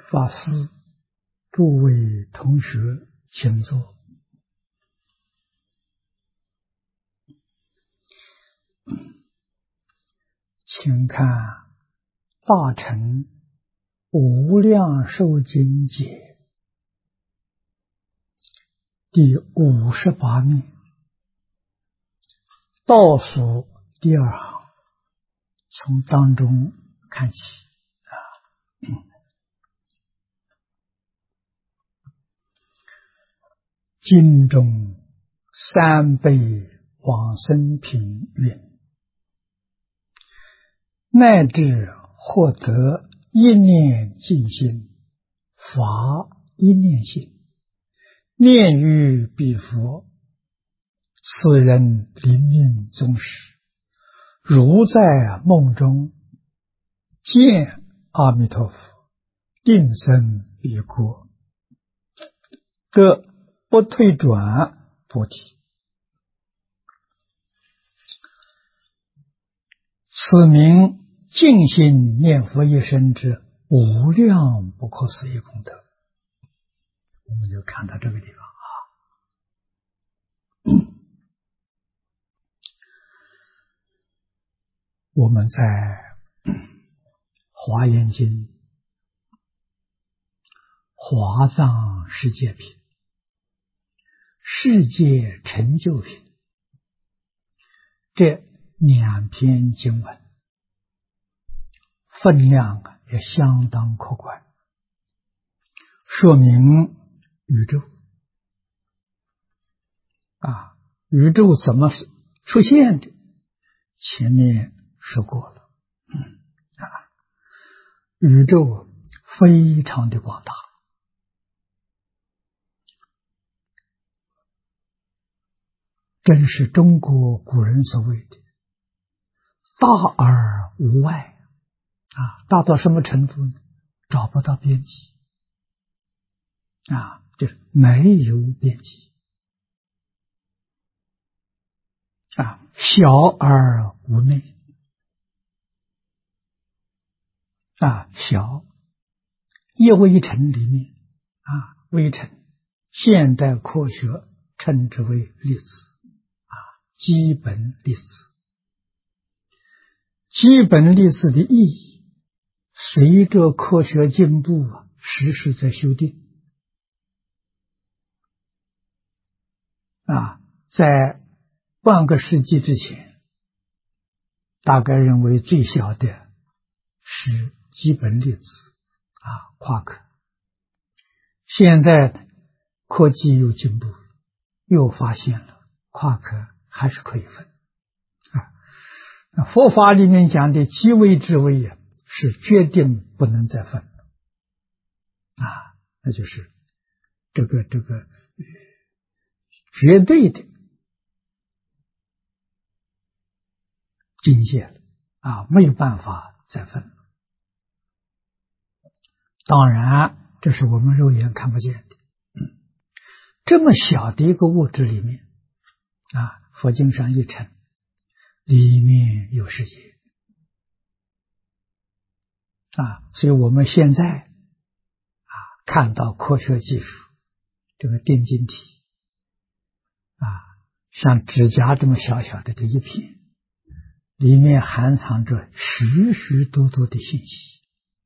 法师、诸位同学，请坐。请看《大乘无量寿经解》第58面，倒数第二行，从当中看起。经中三辈往生品云：乃至获得一念净心，发一念心，念于彼佛，此人临命终时，如在梦中见阿弥陀佛，定生彼国，得不退转菩提。此名净心念佛一生之无量不可思议功德。我们就看到这个地方我们在华严经华藏世界品、世界成就品这两篇经文分量也相当可观，说明宇宙宇宙怎么出现的，前面说过了。宇宙非常的广大，真是中国古人所谓的大而无外大到什么程度呢？找不到边际就是没有边际小而无内小一微尘里面微尘现代科学称之为粒子基本粒子。基本粒子的意义随着科学进步时时在修订在半个世纪之前，大概认为最小的是基本粒子夸克。现在科技又进步了，又发现了夸克还是可以分佛法里面讲的极微之微是决定不能再分那就是这个绝对的境界了没有办法再分了。当然这是我们肉眼看不见的这么小的一个物质里面佛经上一称里面有世界所以我们现在看到科学技术这个电晶体像指甲这么小小的这一片，里面含藏着许许多多的信息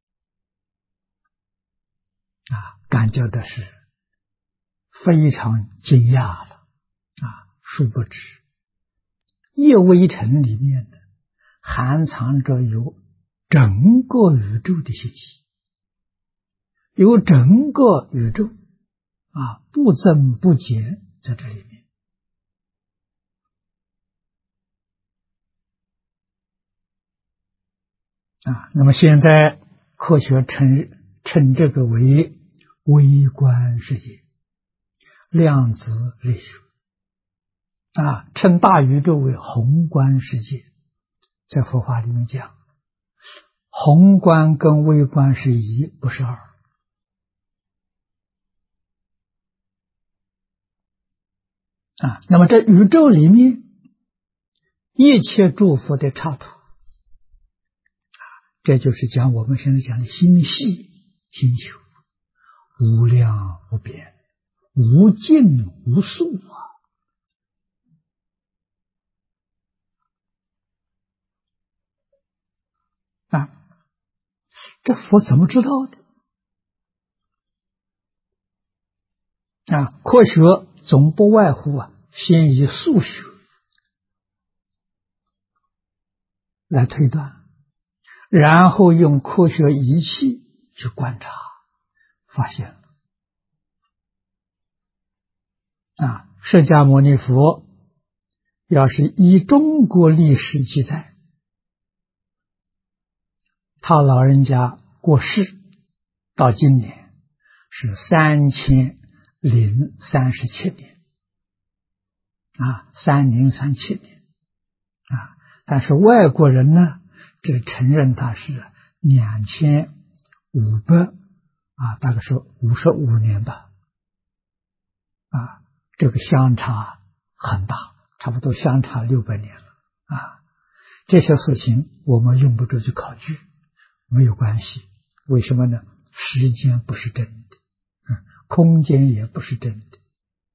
感觉的是非常惊讶了殊不知一微尘里面的含藏着有整个宇宙的信息，有整个宇宙不增不减在这里面那么现在科学称这个为微观世界、量子力学称大宇宙为宏观世界。在佛法里面讲，宏观跟微观是一，不是二那么这宇宙里面一切诸佛的刹土这就是讲我们现在讲的星系星球无量无边，无尽无数啊！这佛怎么知道的？科学总不外乎先以数学来推断，然后用科学仪器去观察，发现释迦牟尼佛要是以中国历史记载，他老人家过世到今年是3037年3037年但是外国人呢，只承认他是2500大概是55年吧这个相差很大，差不多相差600年了这些事情我们用不着去考据，没有关系。为什么呢？时间不是真的，空间也不是真的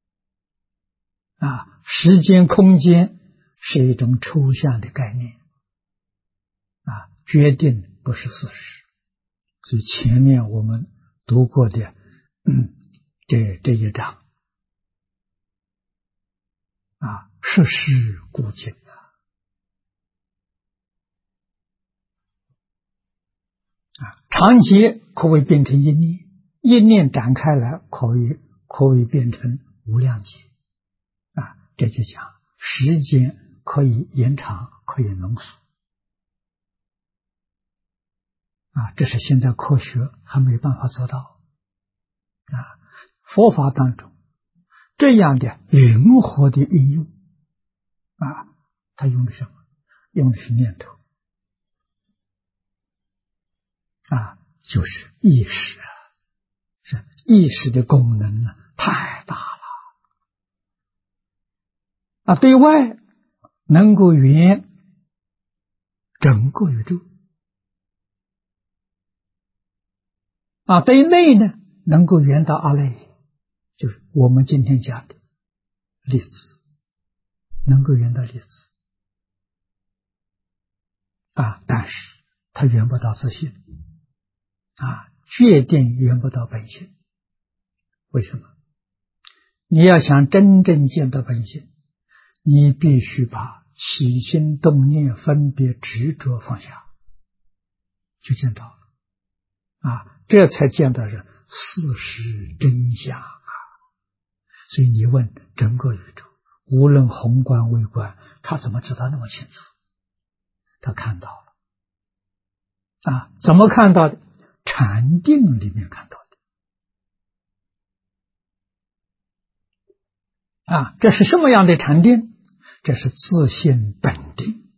时间空间是一种抽象的概念决定不是事实。所以前面我们读过的这一章实事古今长劫可谓变成一念，一念展开来可以变成无量劫这就讲时间可以延长，可以浓缩这是现在科学还没办法做到佛法当中这样的灵活的应用它用的什么？用的是念头就是意识是意识的功能太大了对外能够圆整个宇宙对内呢能够圆到阿赖耶，就是我们今天讲的粒子，能够圆到粒子但是它圆不到自性决定圆不到本性。为什么？你要想真正见到本性，你必须把起心动念分别执着放下，就见到了这才见到是事实真相所以你问整个宇宙，无论宏观微观，他怎么知道那么清楚？他看到了怎么看到的？禅定里面看到的这是什么样的禅定？这是自性本定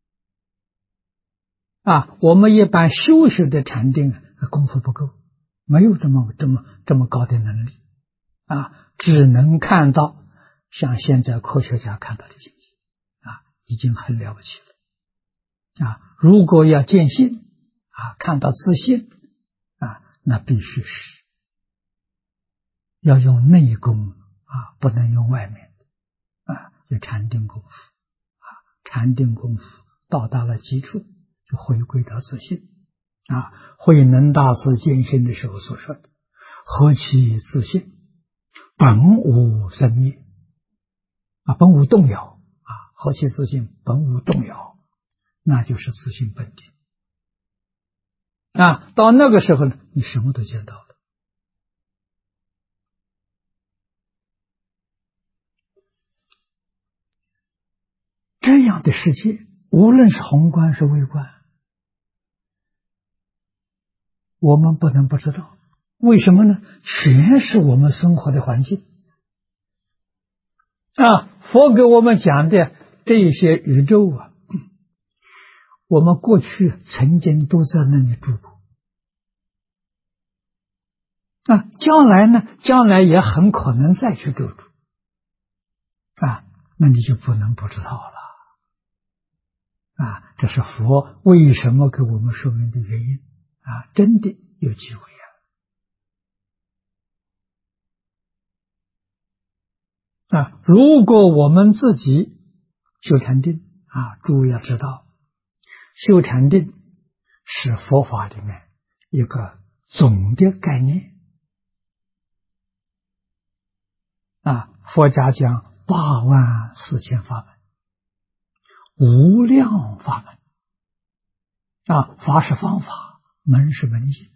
我们一般修学的禅定功夫不够，没有这么高的能力只能看到像现在科学家看到的境界已经很了不起了如果要见性看到自性那必须是要用内功不能用外面就禅定功夫禅定功夫到达了基础，就回归到自性慧能大师见性的时候所说的何其自性，本无生灭本无动摇何其自性，本无动摇，那就是自性本定到那个时候呢，你什么都见到了这样的世界，无论是宏观是微观，我们不能不知道。为什么呢？全是我们生活的环境佛给我们讲的这些宇宙我们过去曾经都在那里住过将来呢？将来也很可能再去住那你就不能不知道了这是佛为什么给我们说明的原因真的有机会如果我们自己修禅定诸位要知道，修禅定是佛法里面一个总的概念佛家讲84000法门，无量法门法是方法，门是门径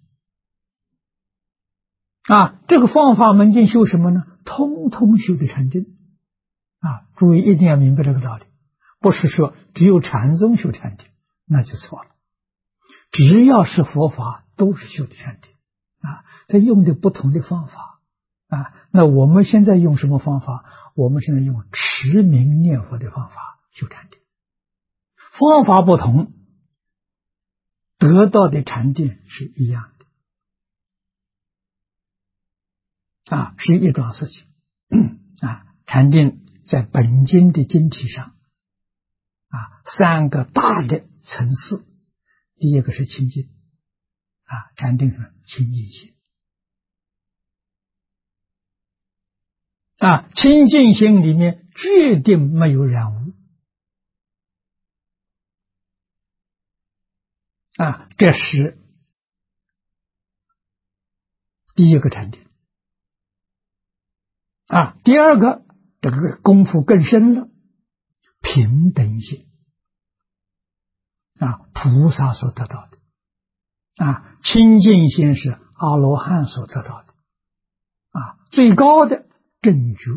这个方法门径修什么呢？通通修的禅定诸位一定要明白这个道理，不是说只有禅宗修禅定，那就错了。只要是佛法都是修的禅定在用的不同的方法那我们现在用什么方法？我们现在用持名念佛的方法修禅定，方法不同，得到的禅定是一样的是一桩事情禅定在本经的经体上3个大的层次。第一个是清净禅定是清净心清净心里面决定没有染污这是第一个禅定第二个，这个功夫更深了，平等心菩萨所得到的清净心是阿罗汉所得到的最高的正觉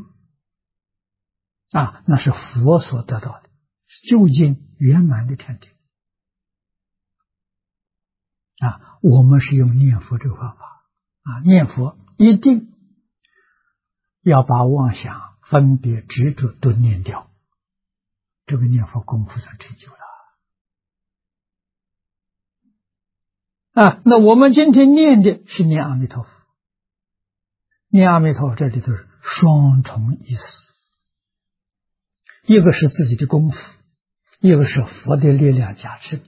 那是佛所得到的究竟圆满的禅定我们是用念佛这个方法念佛一定要把妄想分别执着都念掉，这个念佛功夫上成就了那我们今天念的是念阿弥陀佛，念阿弥陀佛这里头是双重意思，一个是自己的功夫，一个是佛的力量加持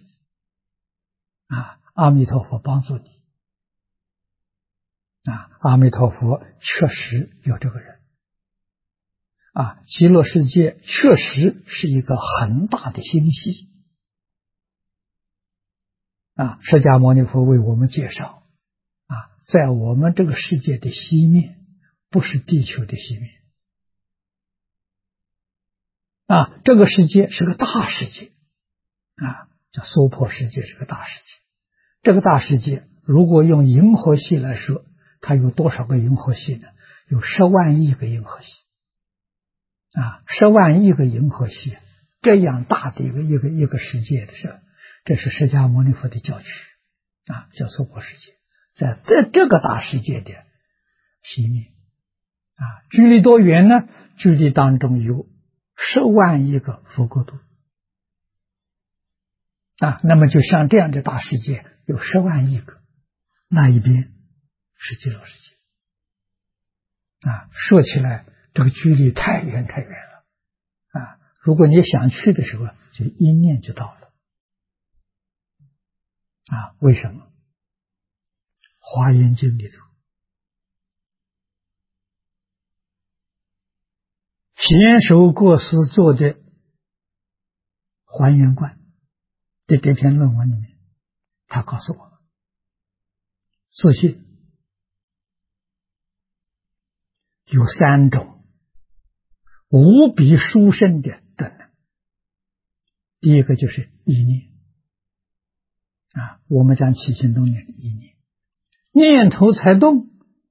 阿弥陀佛帮助你阿弥陀佛确实有这个人极乐世界确实是一个很大的星系释迦牟尼佛为我们介绍在我们这个世界的西面，不是地球的西面这个世界是个大世界叫娑婆世界，是个大世界。这个大世界如果用银河系来说，它有多少个银河系呢？有10万亿个银河系10万亿个银河系，这样大的一个世界的事，这是释迦牟尼佛的教区叫娑婆世界，在这个大世界的西面距离多远呢？距离当中有10万亿个佛国土那么就像这样的大世界有10万亿个，那一边是极乐世界说起来这个距离太远太远了如果你想去的时候，就一念就到了为什么？华严经里头贤首过失做的还原观的这篇论文里面，他告诉我们，自信有3种无比殊胜的德能。第一个就是意念我们讲起心动念的意念，念头才动，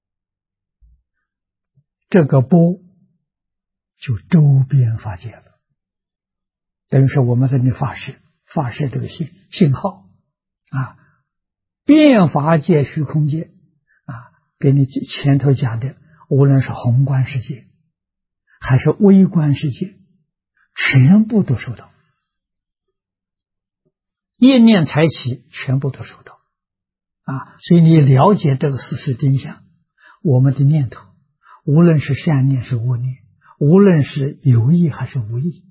这个波就周边发界了，等于说我们在那发射这个信号变法界虚空界给你前头讲的，无论是宏观世界还是微观世界，全部都收到，一念才起，全部都收到所以你了解这个事实真相，我们的念头无论是善念是恶念，无论是有意还是无意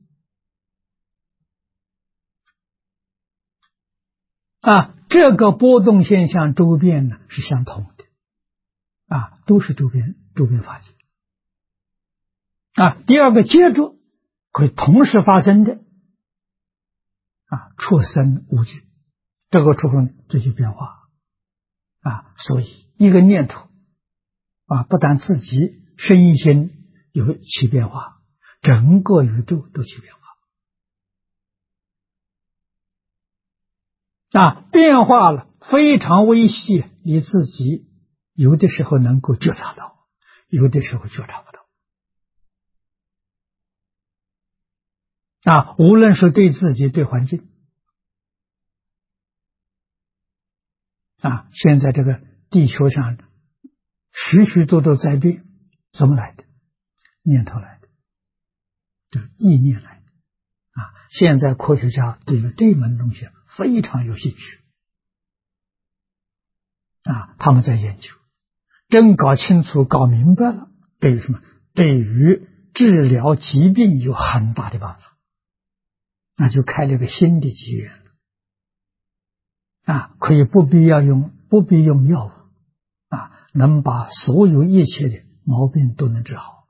这个波动现象周边呢是相同的都是周边法界第二个接着可以同时发生的出生无尽，这个出生这些变化所以一个念头不但自己身心有起变化，整个宇宙都起变化变化了非常微细，你自己有的时候能够觉察到，有的时候觉察不到无论是对自己对环境现在这个地球上许许多多灾变，怎么来的？念头来的，这意念来的现在科学家对于这门东西非常有兴趣他们在研究，真搞清楚搞明白了，对于什么？对于治疗疾病有很大的帮助，那就开了一个新的机缘了可以不必用药物能把所有一切的毛病都能治好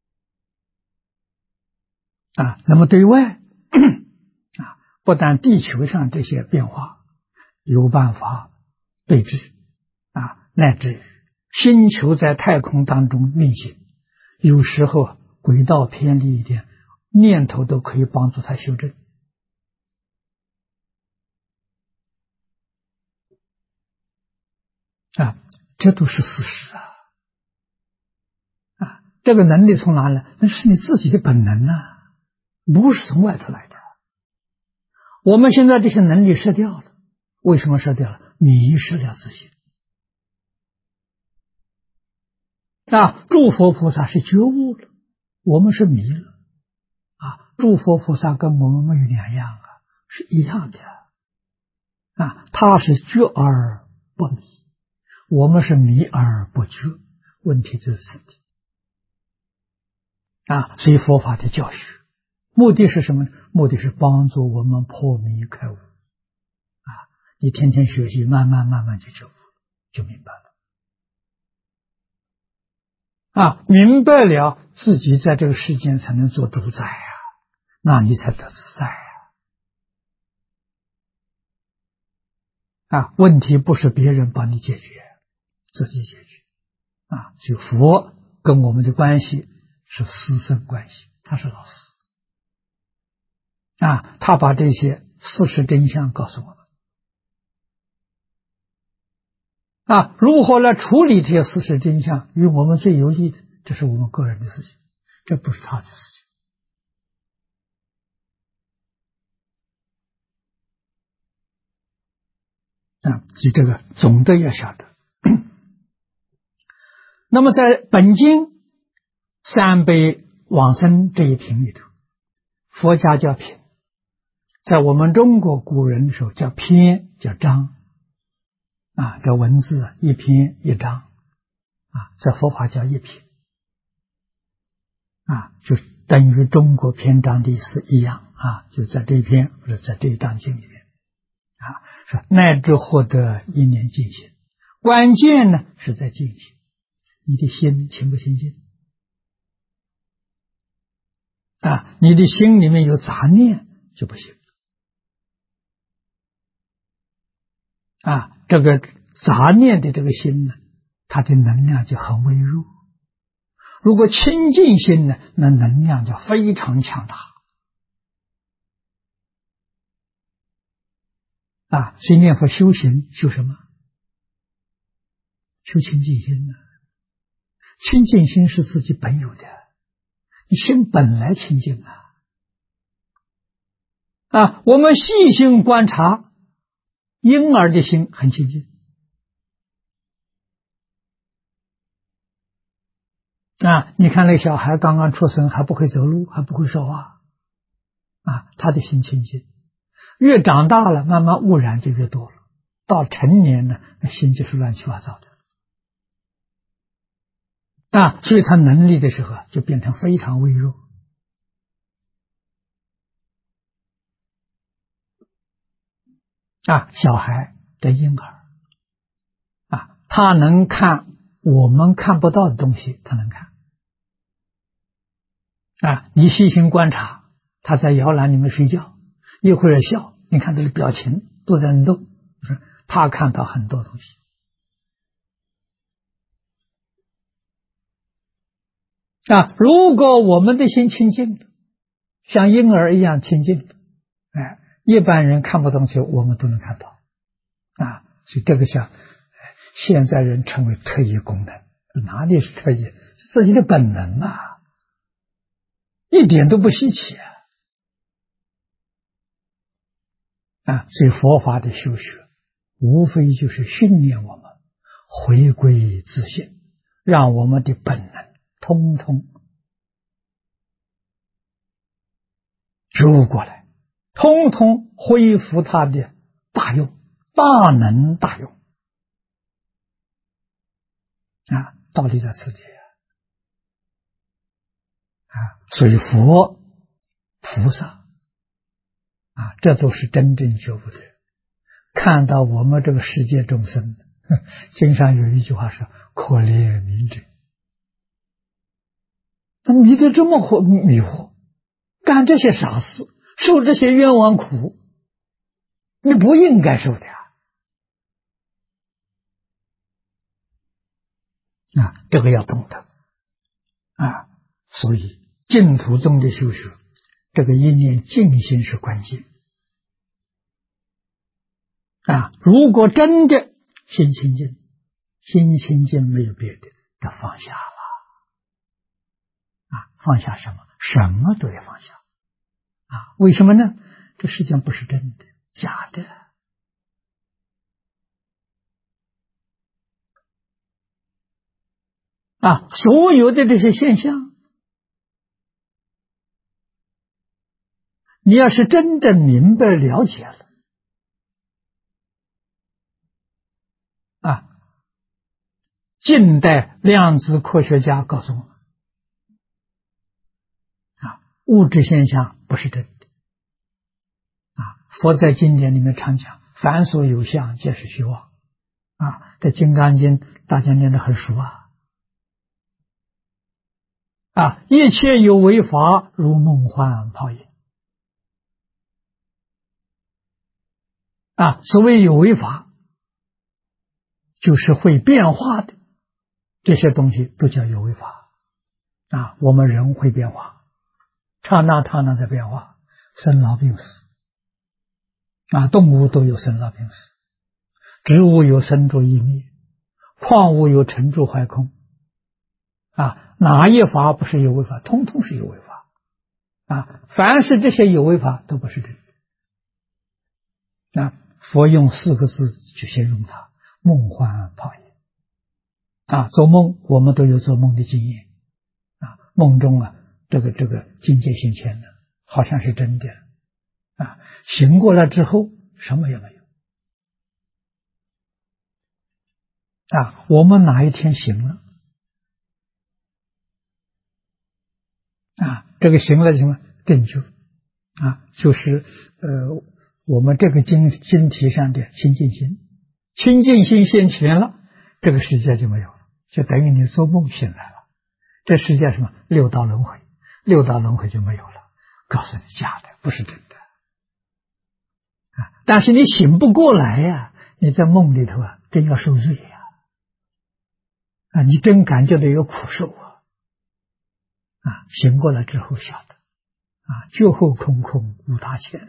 那么对外不但地球上这些变化有办法对治乃至于星球在太空当中运行，有时候轨道偏离一点，念头都可以帮助它修正这都是事实这个能力从哪来？那是你自己的本能不是从外头来的。我们现在这些能力失掉了，为什么失掉了？迷失了自信诸佛菩萨是觉悟了，我们是迷了诸佛菩萨跟我们没有两样是一样的他是觉而不迷，我们是迷而不觉，问题就是此地所以佛法的教学目的是什么呢？目的是帮助我们破迷开悟你天天学习，慢慢就觉悟，就明白了明白了，自己在这个世间才能做主宰那你才得自在问题不是别人帮你解决，自己解决所以佛跟我们的关系是师生关系，他是老师他把这些事实真相告诉我们如何来处理这些事实真相，与我们最有利的，这是我们个人的事情，这不是他的事情所以这个总的要晓得那么在本经三悲往生这一品里头，佛家叫品，在我们中国古人的时候叫篇叫章这文字一篇一章在佛法叫一品就等于中国篇章的意思一样就在这一篇或者在这一章经里面说乃至获得一念净心，关键呢是在净心，你的心清不清净你的心里面有杂念就不行这个杂念的这个心呢，它的能量就很微弱，如果清净心呢，那能量就非常强大所以念佛修行修什么？修清净心清净心是自己本有的，你心本来清净我们细心观察，婴儿的心很清净你看那个小孩刚刚出生，还不会走路，还不会说话他的心清净，越长大了慢慢污染就越多了，到成年了心就是乱七八糟的所以他能力的时候就变成非常微弱小孩的婴儿他能看我们看不到的东西，他能看你细心观察，他在摇篮里面睡觉，一会儿笑，你看他的表情都在动，他看到很多东西。如果我们的心清净了，像婴儿一样清净了，一般人看不懂西，我们都能看到。所以这个像现在人称为特异功能，哪里是特异？自己的本能一点都不稀奇所以佛法的修学，无非就是训练我们回归自性，让我们的本能通通植入过来，通通恢复它的大用，大能大用道理在此地所以佛菩萨这都是真正觉悟的人，看到我们这个世界众生，经上有一句话说：可怜悯者。迷得这么迷惑，干这些傻事，受这些冤枉苦，你不应该受的这个要懂得所以净土宗的修学，这个一念净心是关键如果真的心清净，心清净没有别的，得放下了放下什么？什么都得放下为什么呢？这世界上不是真的，假的所有的这些现象，你要是真的明白了解了近代量子科学家告诉我们物质现象不是真的佛在经典里面常讲，凡所有相，皆是虚妄在《金刚经》大家念得很熟一切有为法，如梦幻泡影所谓有为法，就是会变化的这些东西都叫有为法我们人会变化，刹那刹那在变化，生老病死动物都有生老病死，植物有生住异灭，矿物有成住坏空哪一法不是有为法？通通是有为法凡是这些有为法都不是真的佛用4个字去形容它：梦幻泡影做梦我们都有做梦的经验梦中这个境界现前的好像是真的醒过来之后什么也没有我们哪一天醒了这个醒了什么定就就是我们这个经题上的清净心，清净心现前了，这个世界就没有了，就等于你做梦醒来了，这世界什么六道轮回，六道轮回就没有了，告诉你假的，不是真的但是你醒不过来你在梦里头真要受罪你真感觉到有苦受醒过来之后晓得觉后空空无大千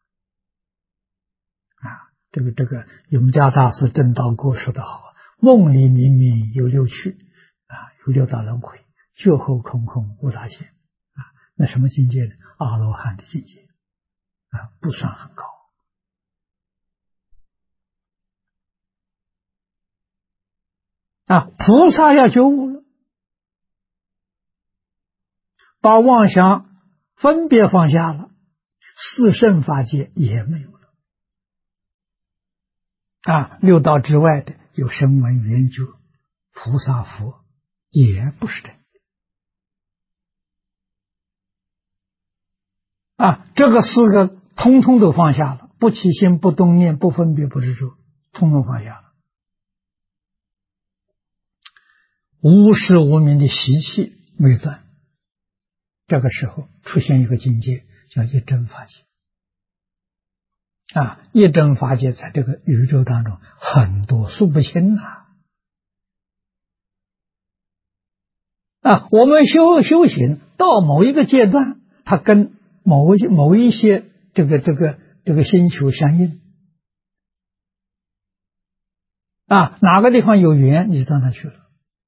这个永嘉大师正道歌说得好，梦里明明有六趣有六道轮回，觉后空空无大千那什么境界呢？阿罗汉的境界不算很高菩萨要觉悟了，把妄想分别放下了，四圣法界也没有了六道之外的有声闻缘觉菩萨佛也不是真这个4个通通都放下了，不起心不动念不分别不执着，通通放下了，无始无明的习气没断这个时候出现一个境界，叫一真法界。一真法界在这个宇宙当中很多，数不清我们修行到某一个阶段，它跟某一些这个星球相应哪个地方有缘，你就到那去了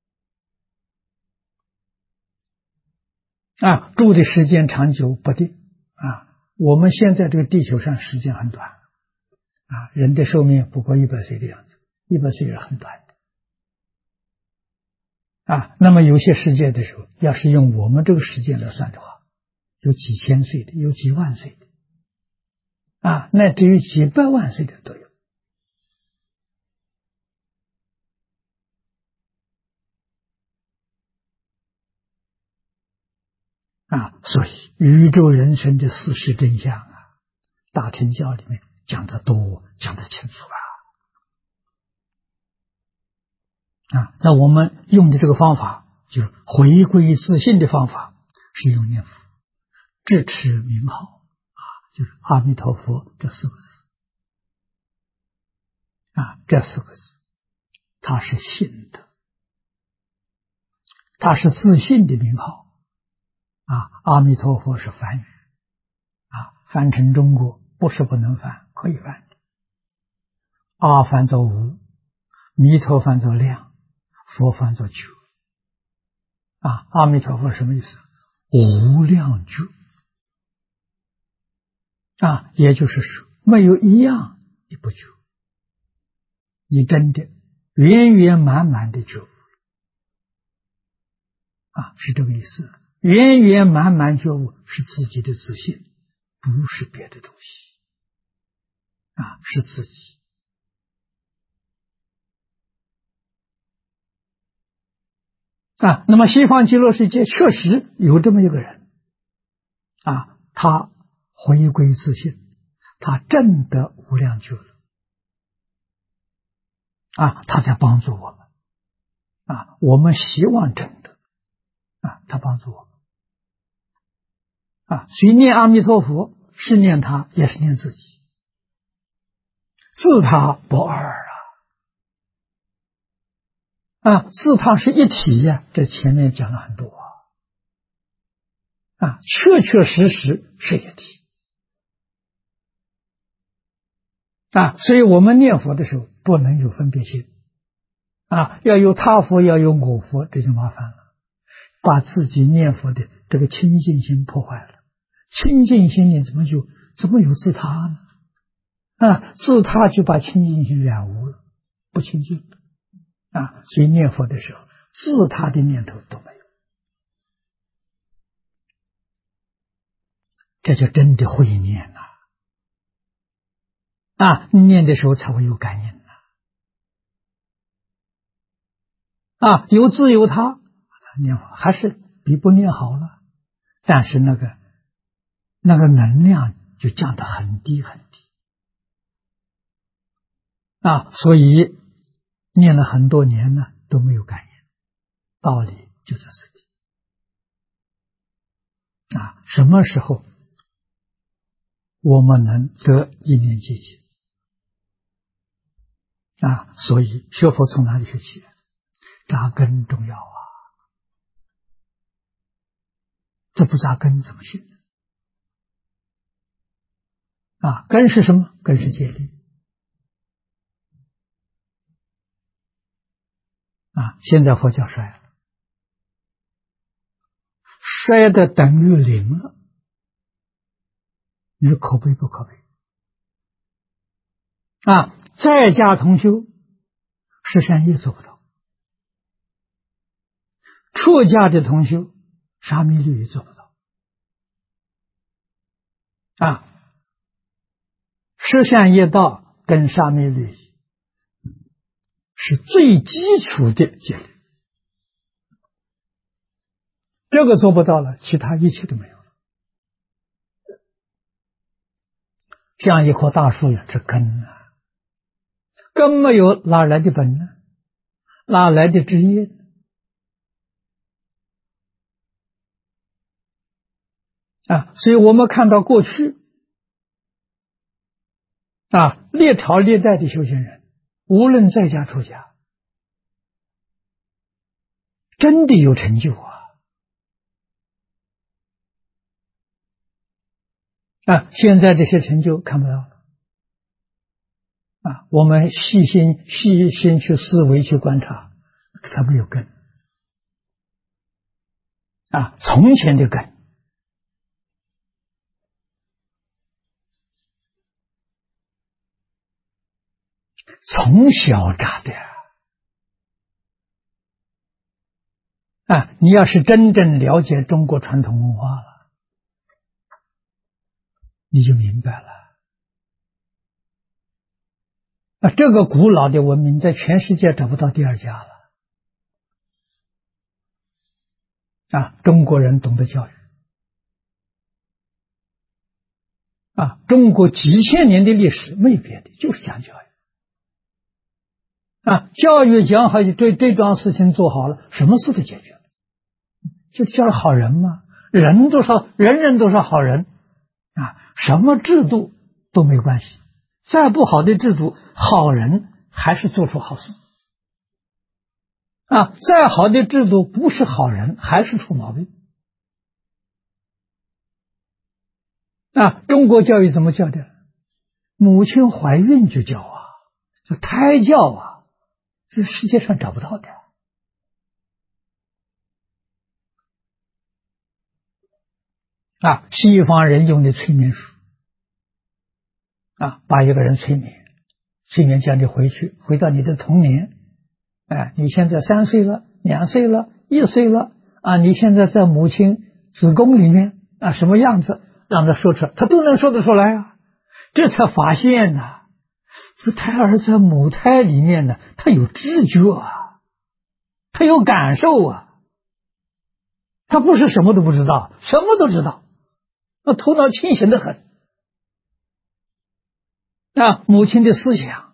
住的时间长久不定我们现在这个地球上时间很短人的寿命不过100岁的样子，100岁是很短的那么有些世界的时候，要是用我们这个时间来算的话，有几千岁的，有几万岁的那至于几百万岁的都有所以宇宙人生的事实真相大乘教里面讲得多，讲得清楚那我们用的这个方法，就是回归自信的方法，是用念佛，智持名号就是阿弥陀佛这4个字这4个字，它是信的，它是自信的名号阿弥陀佛是梵语翻成中国不是不能翻，可以翻的。阿翻作无，弥陀翻作量，佛翻作觉阿弥陀佛什么意思？无量觉也就是说没有一样你不觉，你真的圆圆满满的觉悟是这个意思。圆圆满满觉悟是自己的自信，不是别的东西是自己那么西方极乐世界确实有这么一个人他回归自信，他证得无量觉了他在帮助我们我们希望证得他帮助我们所以念阿弥陀佛是念他，也是念自己，自他不二自他是一体这前面讲了很多确确实实是一体所以我们念佛的时候不能有分别心要有他佛，要有我佛，这就麻烦了，把自己念佛的这个清净心破坏了。清净心里怎么有自他呢自他就把清净心染污了，不清净所以念佛的时候自他的念头都没有，这就真的会念念的时候才会有感应有自有他念佛还是比不念好了，但是那个能量就降得很低很低所以念了很多年呢都没有感应，道理就在这里什么时候我们能得一念寂静所以学佛从哪里学起？扎根重要这不扎根怎么行根是什么？根是戒律现在佛教衰了，衰的等于零了，你说可悲不可悲在家同修十善业做不到，出家的同修沙弥律也做不到十善业道跟沙弥律是最基础的戒律，这个做不到了，其他一切都没有了。像一棵大树这根根没有，哪来的本呢？哪来的枝叶？ 所以我们看到过去历朝历代的修行人，无论在家出家，真的有成就现在这些成就看不到了我们细心去思维去观察，它没有根从前的根，从小扎的你要是真正了解中国传统文化了，你就明白了这个古老的文明在全世界找不到第二家了中国人懂得教育中国几千年的历史没别的，就是讲教育教育讲好，这桩事情做好了，什么事都解决了，就叫好人嘛，人人都是好人什么制度都没关系，再不好的制度，好人还是做出好事再好的制度不是好人，还是出毛病中国教育怎么教的？母亲怀孕就教叫胎教这世界上找不到的西方人用的催眠术把一个人催眠叫你回到你的童年你现在3岁了2岁了1岁了你现在在母亲子宫里面什么样子，让他说出来，他都能说得出来这才发现这胎儿在母胎里面呢，他有知觉他有感受他不是什么都不知道，什么都知道，头脑清醒得很母亲的思想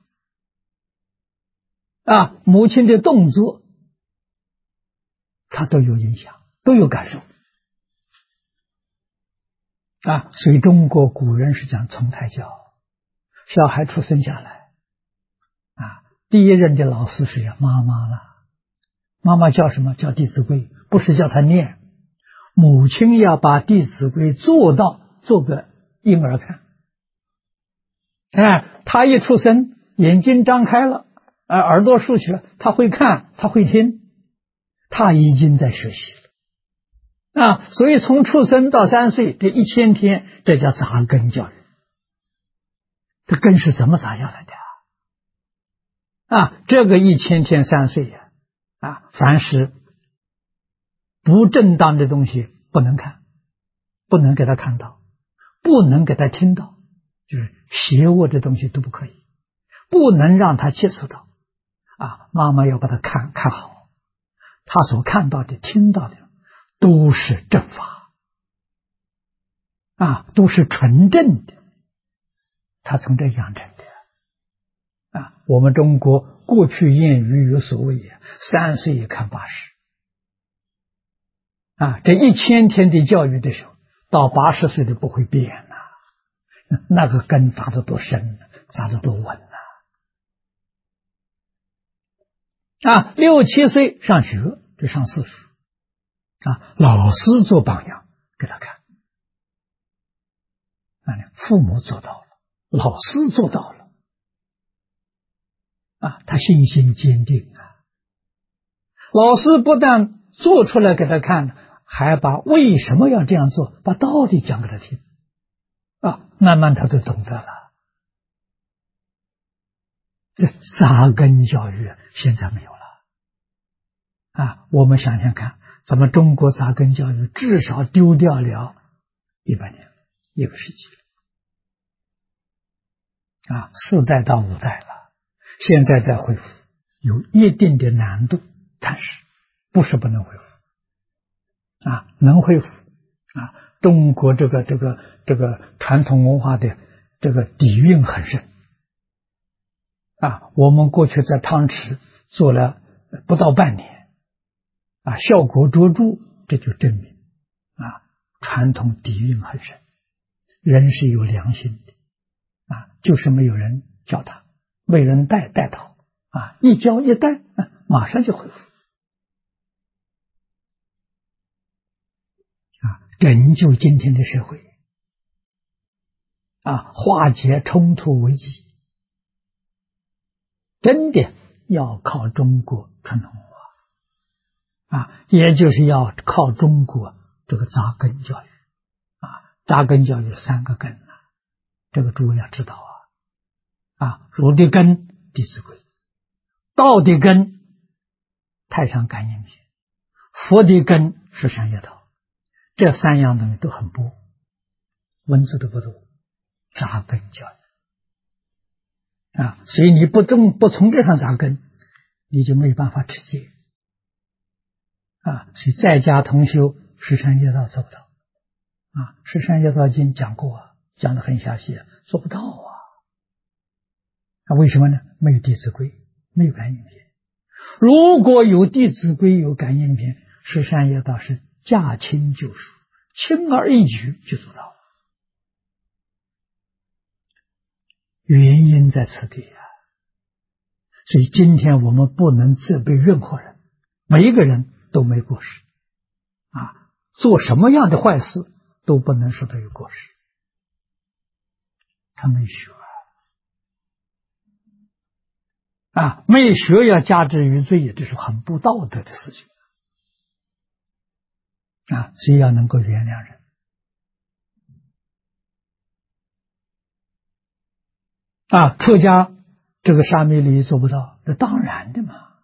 母亲的动作他都有影响，都有感受所以中国古人是讲从胎教，小孩出生下来第一任的老师是妈妈了，妈妈叫什么？叫弟子规，不是叫他念，母亲要把弟子规做个婴儿看他一出生眼睛张开了耳朵竖起了，他会看他会听，他已经在学习了所以从出生到3岁这1000天，这叫扎根教育。这根是怎么扎下来的这个1000天3岁凡是不正当的东西不能看，不能给他看到，不能给他听到，就是邪恶的东西都不可以，不能让他接触到妈妈要把他看好，他所看到的听到的都是正法都是纯正的，他从这养成的我们中国过去谚语有所谓3岁看80这1000天的教育的时候，到80岁都不会变那个根扎得多深扎得多稳6、7岁上学就上4书老师做榜样给他看父母做到了，老师做到了他信心坚定老师不但做出来给他看，还把为什么要这样做把道理讲给他听慢慢他就懂得了。这扎根教育现在没有了我们想想看，咱们中国扎根教育至少丢掉了100年，1个世纪4代到5代了，现在在恢复有一定的难度，但是不是不能恢复能恢复中国这个传统文化的这个底蕴很深我们过去在汤池做了不到半年效果卓著，这就证明传统底蕴很深，人是有良心的就是没有人教他，没人带头一教一带马上就恢复拯救今天的社会化解冲突危机，真的要靠中国传统文化也就是要靠中国这个扎根教育扎根教育3个根这个诸位要知道儒的根弟子规，道的根太上感应篇，佛的根十善业道，这3样东西都很薄，文字都不多，扎根教育所以你不从这上扎根，你就没有办法持戒所以在家同修十善业道做不到十善业道经讲过讲得很详细做不到为什么呢？没有弟子规，没有感应篇。如果有弟子规，有感应篇，十善业道是驾轻就熟，轻而易举就做到了。原因在此地所以今天我们不能责备任何人，每一个人都没过失做什么样的坏事都不能说他有过失，他没学没学要加之于罪，这是很不道德的事情所以要能够原谅人出家这个沙弥礼做不到，那当然的嘛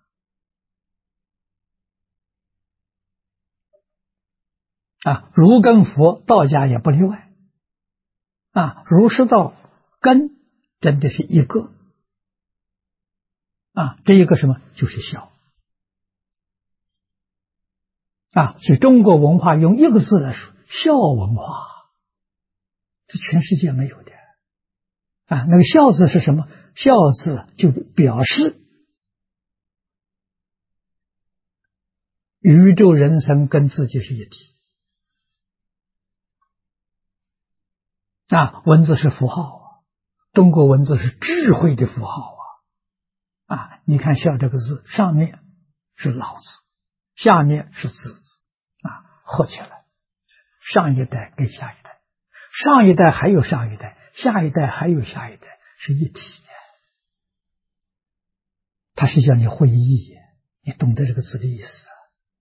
儒跟佛道家也不例外儒释道根真的是一个这一个什么就是孝所以中国文化用一个字来说，孝文化，这全世界没有的那个孝字是什么？孝字就表示宇宙人生跟自己是一体文字是符号中国文字是智慧的符号你看孝这个字上面是老字，下面是子字合起来，上一代给下一代，上一代还有上一代，下一代还有下一代，是一体它是叫你会意，你懂得这个字的意思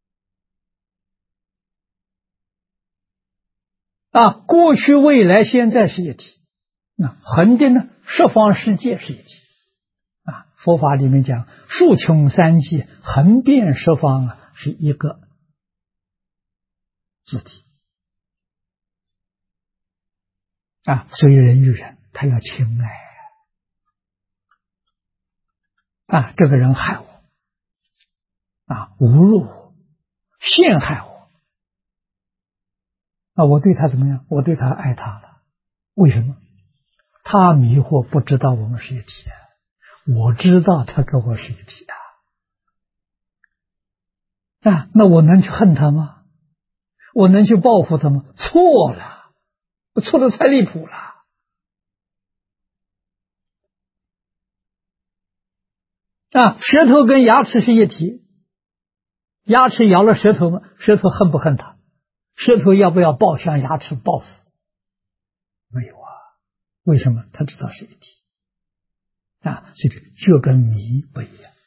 过去未来现在是一体恒的呢，十方世界是一体佛法里面讲数穷三际横遍十方是一个字体所以人与人他要亲爱这个人害我侮辱我，陷害我我对他怎么样？我对他爱他了，为什么？他迷惑不知道我们是一体我知道他跟我是一体那我能去恨他吗？我能去报复他吗？错了，错得太离谱了舌头跟牙齿是一体，牙齿咬了舌头吗？舌头恨不恨他？舌头要不要向牙齿报复？没有为什么？他知道是一体所以这跟迷不一样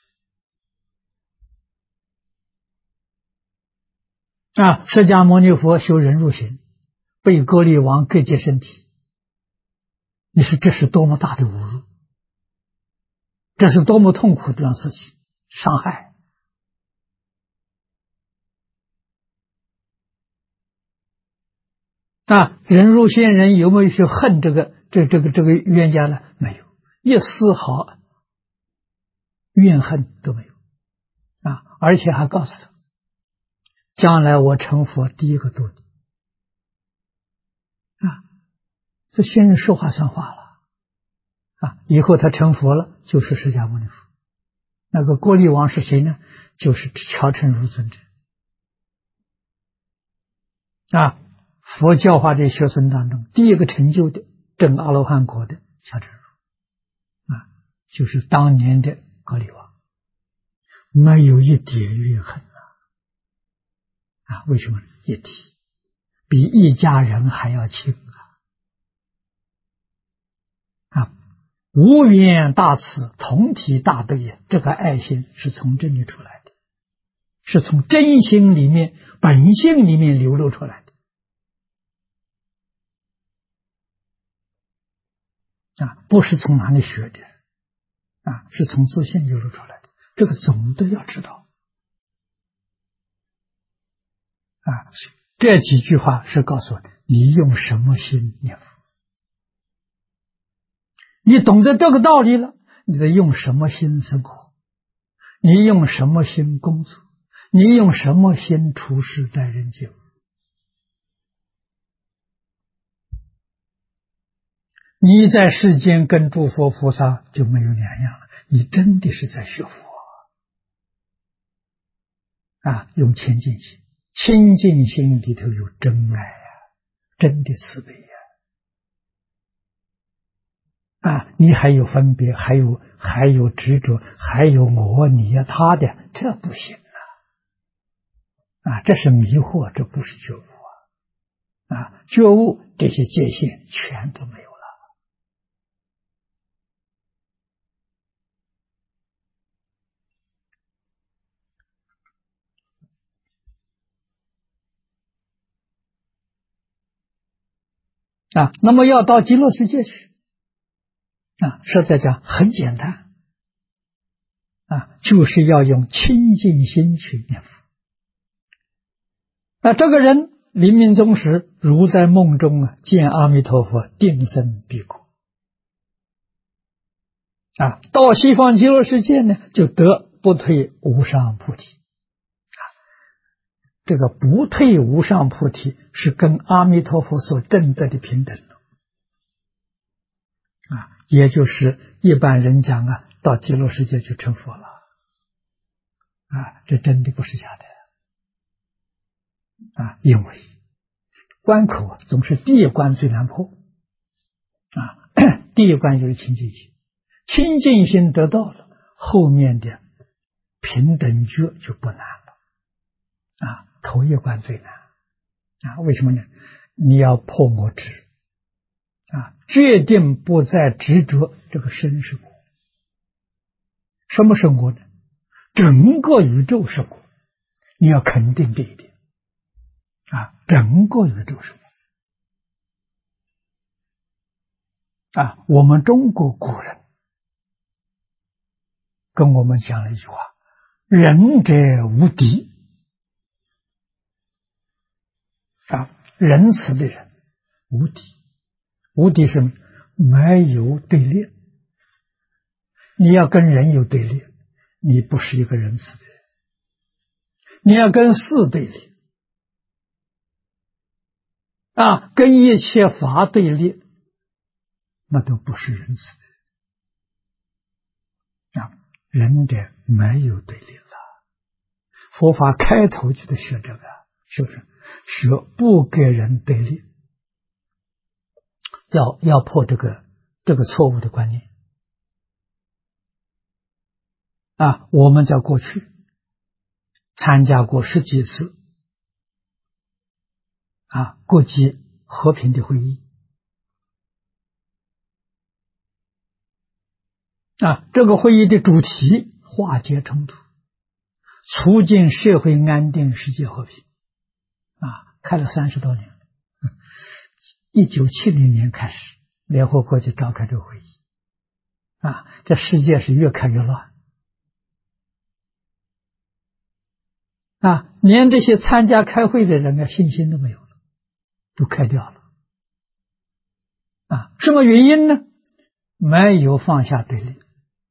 释迦牟尼佛修忍辱行，被歌利王割截身体，你说这是多么大的侮辱，这是多么痛苦这样事情，伤害忍辱仙人有没有去恨这个冤家呢？没有，一丝毫怨恨都没有而且还告诉他，将来我成佛第一个度你这仙人说话算话了以后他成佛了，就是释迦牟尼佛。那个歌利王是谁呢？就是乔乘如尊者佛教化的学生当中，第一个成就的证阿罗汉果的小乘如就是当年的高丽王，没有一点怨恨为什么？一体比一家人还要亲无缘大慈，同体大悲这个爱心是从这里出来的，是从真心里面、本性里面流露出来的不是从哪里学的是从自信流露出来的。这个总的要知道这几句话是告诉你用什么心念佛。你懂得这个道理了，你得用什么心生活，你用什么心工作，你用什么心处事待人接物。你在世间跟诸佛菩萨就没有两样了，你真的是在学佛用清净心，清净心里头有真爱真的慈悲你还有分别，还有执着，还有我你他的，这不行这是迷惑，这不是觉悟觉悟这些界限全都没有了那么要到极乐世界去实在讲很简单就是要用清净心去念佛。这个人临命终时，如在梦中见阿弥陀佛，定生彼国到西方极乐世界呢，就得不退无上菩提这个不退无上菩提是跟阿弥陀佛所证得的平等也就是一般人讲到极乐世界去成佛了这真的不是假的因为关口总是第一关最难破第一关就是清净心，清净心得到了，后面的平等觉就不难了头一关最难为什么呢？你要破我执决定不再执着这个身是我。什么是我呢？整个宇宙是我，你要肯定这一点整个宇宙是我我们中国古人跟我们讲了一句话：仁者无敌仁慈的人无敌。无敌是没有对立，你要跟人有对立，你不是一个仁慈的人；你要跟事对立跟一切法对立，那都不是仁慈的人的没有对立了。佛法开头就得学这个，是不是？学不跟人对立，要破这个错误的观念我们在过去参加过10几次国际和平的会议这个会议的主题化解冲突，促进社会安定，世界和平开了30多年1970年开始联合国就召开这个会议这世界是越看越乱连这些参加开会的人信心都没有了，都开掉了什么原因呢？没有放下对立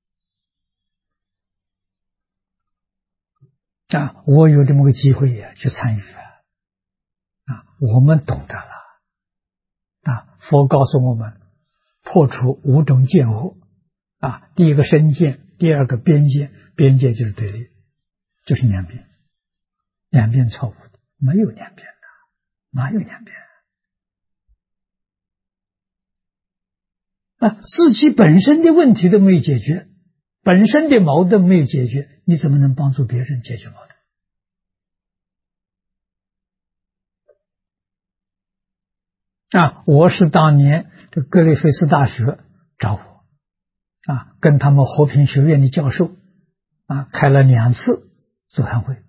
我有这么个机会去参与我们懂得了佛告诉我们破除5种见惑第一个身见，第二个边界，边界就是对立，就是两边错误的，没有两边的，哪有两边自己本身的问题都没有解决，本身的矛盾没有解决，你怎么能帮助别人解决矛盾？我是当年这格里菲斯大学找我，跟他们和平学院的教授开了2次座谈会，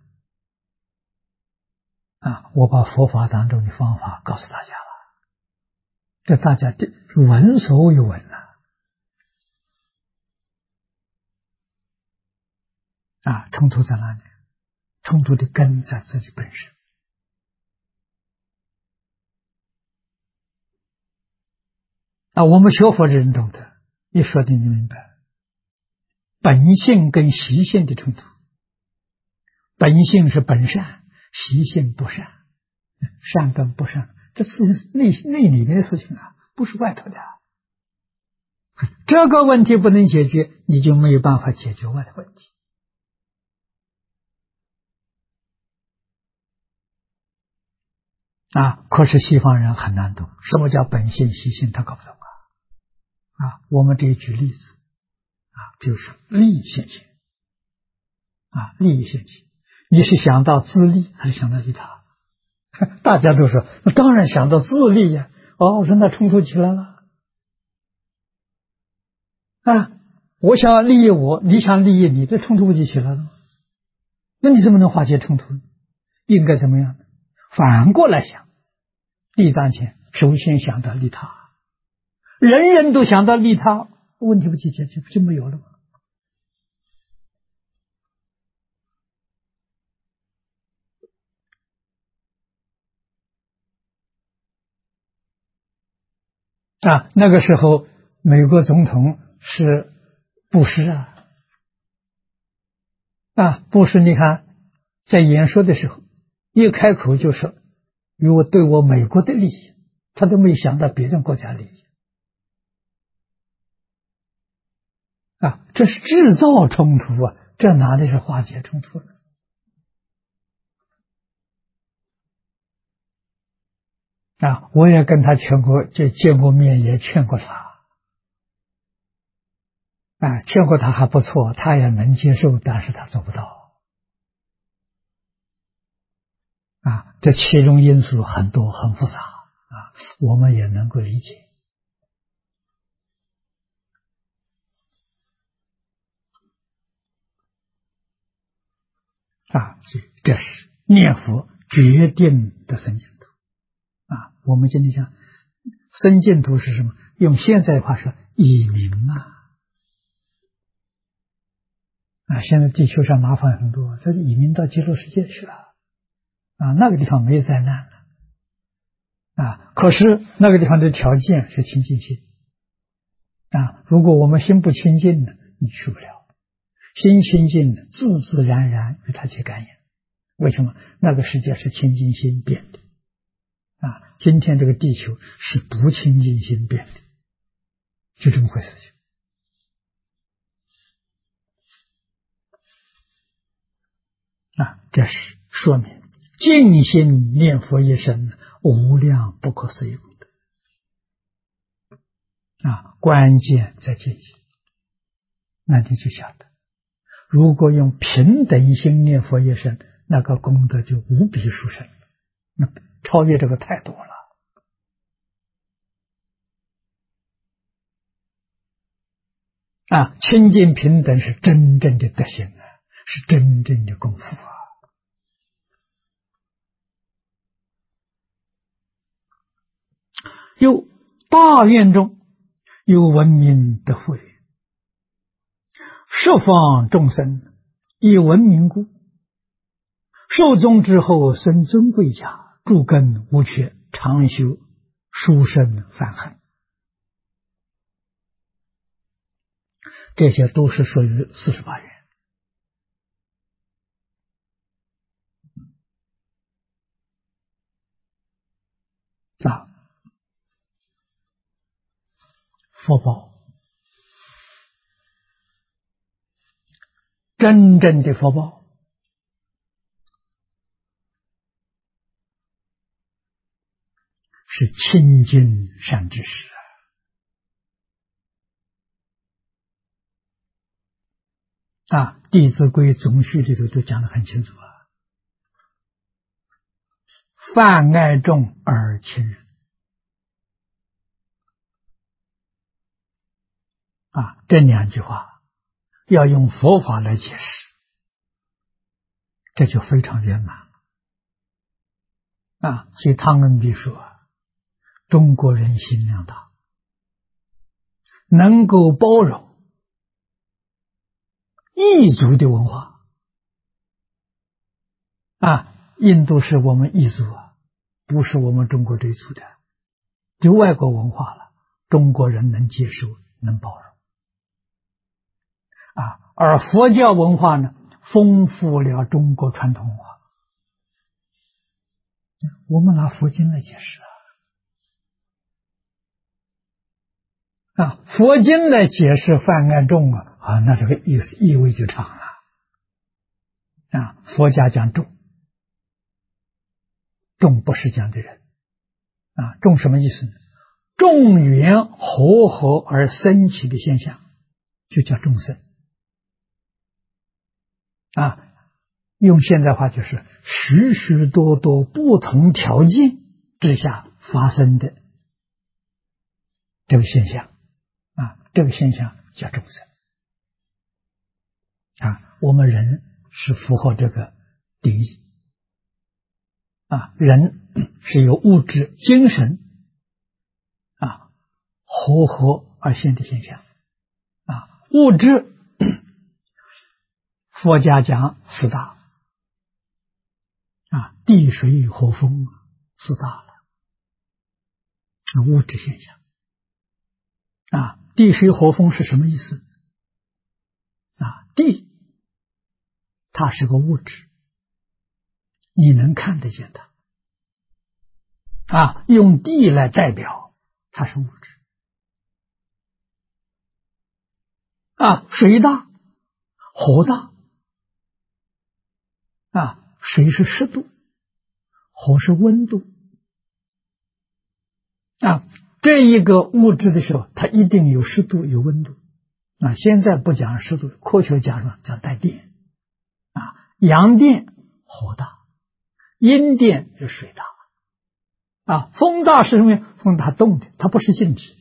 我把佛法当中的方法告诉大家了，这大家的闻所未闻冲突在哪里？冲突的根在自己本身。我们学佛的人懂得，一说的你明白，本性跟习性的冲突，本性是本善，习性不善，善跟不善，这是内里面的事情不是外头的。这个问题不能解决，你就没有办法解决外的问题。可是西方人很难懂，什么叫本性习性，他搞不懂我们这里举例子比如说利益现前利益现前，你是想到自利还是想到利他？大家都说那当然想到自利呀。我说那冲突起来了我想利益我，你想利益你，这冲突不就起来了吗？那你怎么能化解冲突呢？应该怎么样？反过来想，利当前，首先想到利他，人人都想到利他，问题不就解决，不就没有了吗？那个时候美国总统是布什布什你看在演说的时候一开口就说因为对我美国的利益，他都没想到别人国家利益这是制造冲突这哪里是化解冲突呢？我也跟他见过面，也劝过他劝过他还不错，他也能接受，但是他做不到这其中因素很多很复杂我们也能够理解这是念佛决定的生净土我们今天讲生净土是什么？用现在的话说，移民现在地球上麻烦很多，这移民到极乐世界去了那个地方没有灾难了可是那个地方的条件是清净心如果我们心不清净呢，你去不了。心清净的，自自然然与他去感应。为什么？那个世界是清净心变的今天这个地球是不清净心变的，就这么回事情这是说明静心念佛一生无量不可思议功德关键在静心。那你就晓得，如果用平等心念佛一生，那个功德就无比殊胜，那超越这个太多了清净平等是真正的德行是真正的功夫又大愿中有闻名得福缘，十方众生以闻名故，寿终之后生尊贵家，诸根无缺，常修殊胜梵行。这些都是属于48愿福报，真正的福报是清净善知识弟子规》总序里头都讲得很清楚泛爱众而亲仁这2句话要用佛法来解释，这就非常圆满所以汤恩比说中国人心量大，能够包容异族的文化印度是我们异族不是我们中国这一族的，就外国文化了，中国人能接受，能包容而佛教文化呢，丰富了中国传统文化。我们拿佛经来解释佛经来解释泛爱众那这个意味就长了佛家讲众，众不是讲的人众什么意思呢？众缘和合而生起的现象就叫众生用现代话就是许许多多不同条件之下发生的这个现象这个现象叫众生我们人是符合这个定义人是由物质精神和合而现的现象物质佛家讲4大地水火风4大了物质现象地水火风是什么意思地它是个物质，你能看得见它用地来代表它是物质水大火大水是湿度，火是温度这一个物质的时候，它一定有湿度有温度现在不讲湿度，科学讲什么？讲带电阳电火大，阴电是水大风大是什么？风大动的，它不是静止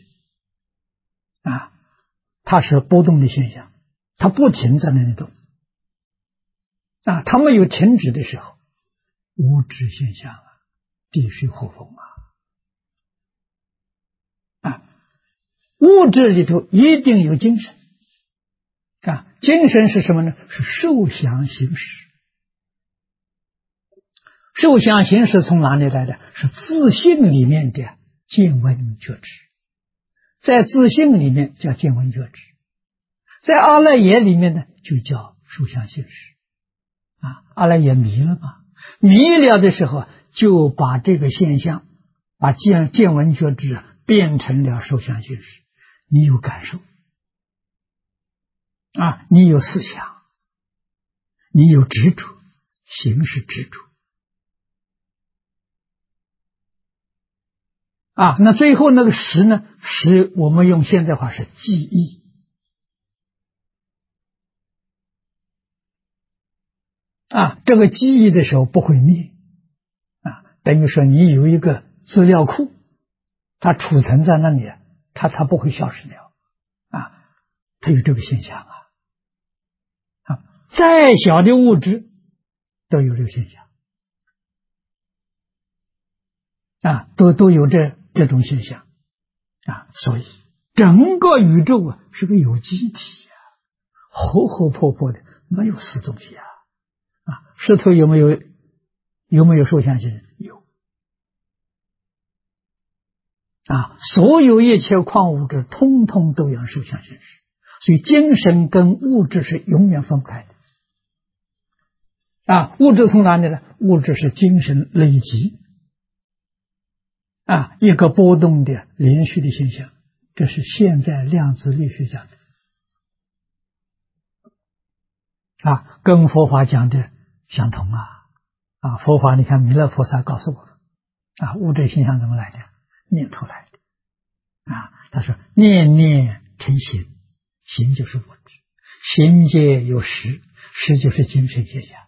它是波动的现象，它不停在那里动它没有停止的时候，物质现象地水火风物质里头一定有精神精神是什么呢？是受想行识。受想行识从哪里来的？是自性里面的见闻觉知，在自性里面叫见闻觉知，在阿赖耶里面呢就叫受想行识阿赖耶迷了嘛，迷了的时候就把这个现象把见闻觉知变成了受想行识，你有感受你有思想，你有执着，行是执着那最后那个识呢？识我们用现代话是记忆这个记忆的时候不会灭等于说你有一个资料库，它储存在那里，它不会消失掉它有这个现象再小的物质都有这个现象都有这种现象所以整个宇宙是个有机体活活泼泼的，没有死东西石头有没有受想行识？有所有一切矿物质通通都有受想行识，所以精神跟物质是永远分开的物质从哪里呢？物质是精神累积一个波动的连续的现象，这是现在量子力学讲的跟佛法讲的相同佛法你看弥勒菩萨告诉我们物质现象怎么来的？念头来的他说念念成形，形就是物质， 行界有识，识就是精神现象。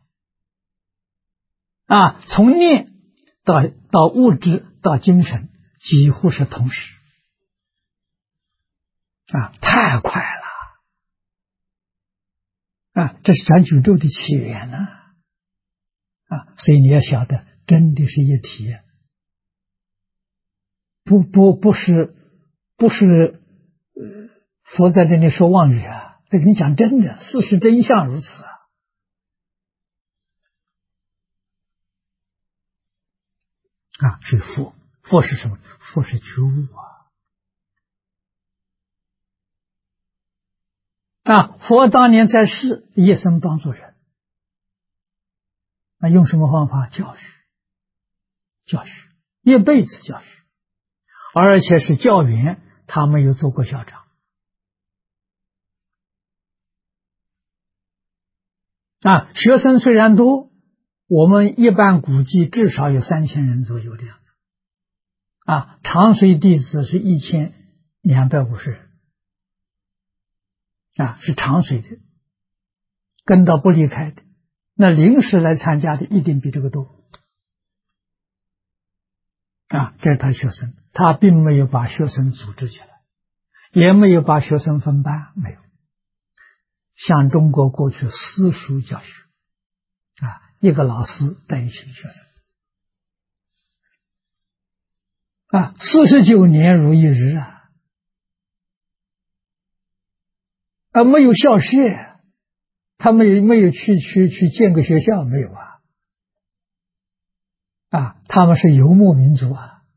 从念到物质到精神，几乎是同时。太快了。这是讲宇宙的起源呢。所以你要晓得，真的是一体。不是佛在这里说妄语这跟你讲真的，事实真相如此是佛是什么？佛是觉悟佛当年在世，一生帮助人，用什么方法？教育，一辈子教育，而且是教员，他没有做过校长学生虽然多，我们一般估计至少有3000人左右的样子长随弟子是1250人是长随的，跟到不离开的。那临时来参加的一定比这个多这是他学生，他并没有把学生组织起来，也没有把学生分班，没有。像中国过去私塾教学一个老师带一群学生49年如一日没有校舍，他没有去建个学校，没有他们是游牧民族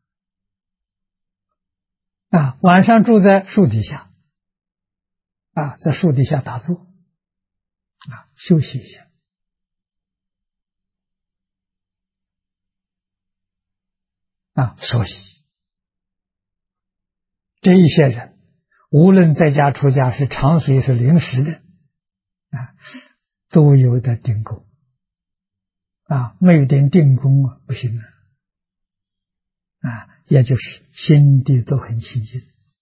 晚上住在树底下在树底下打坐休息一下所以这一些人无论在家出家是长随是临时的都有的定功没有点定功不行也就是心地都很清净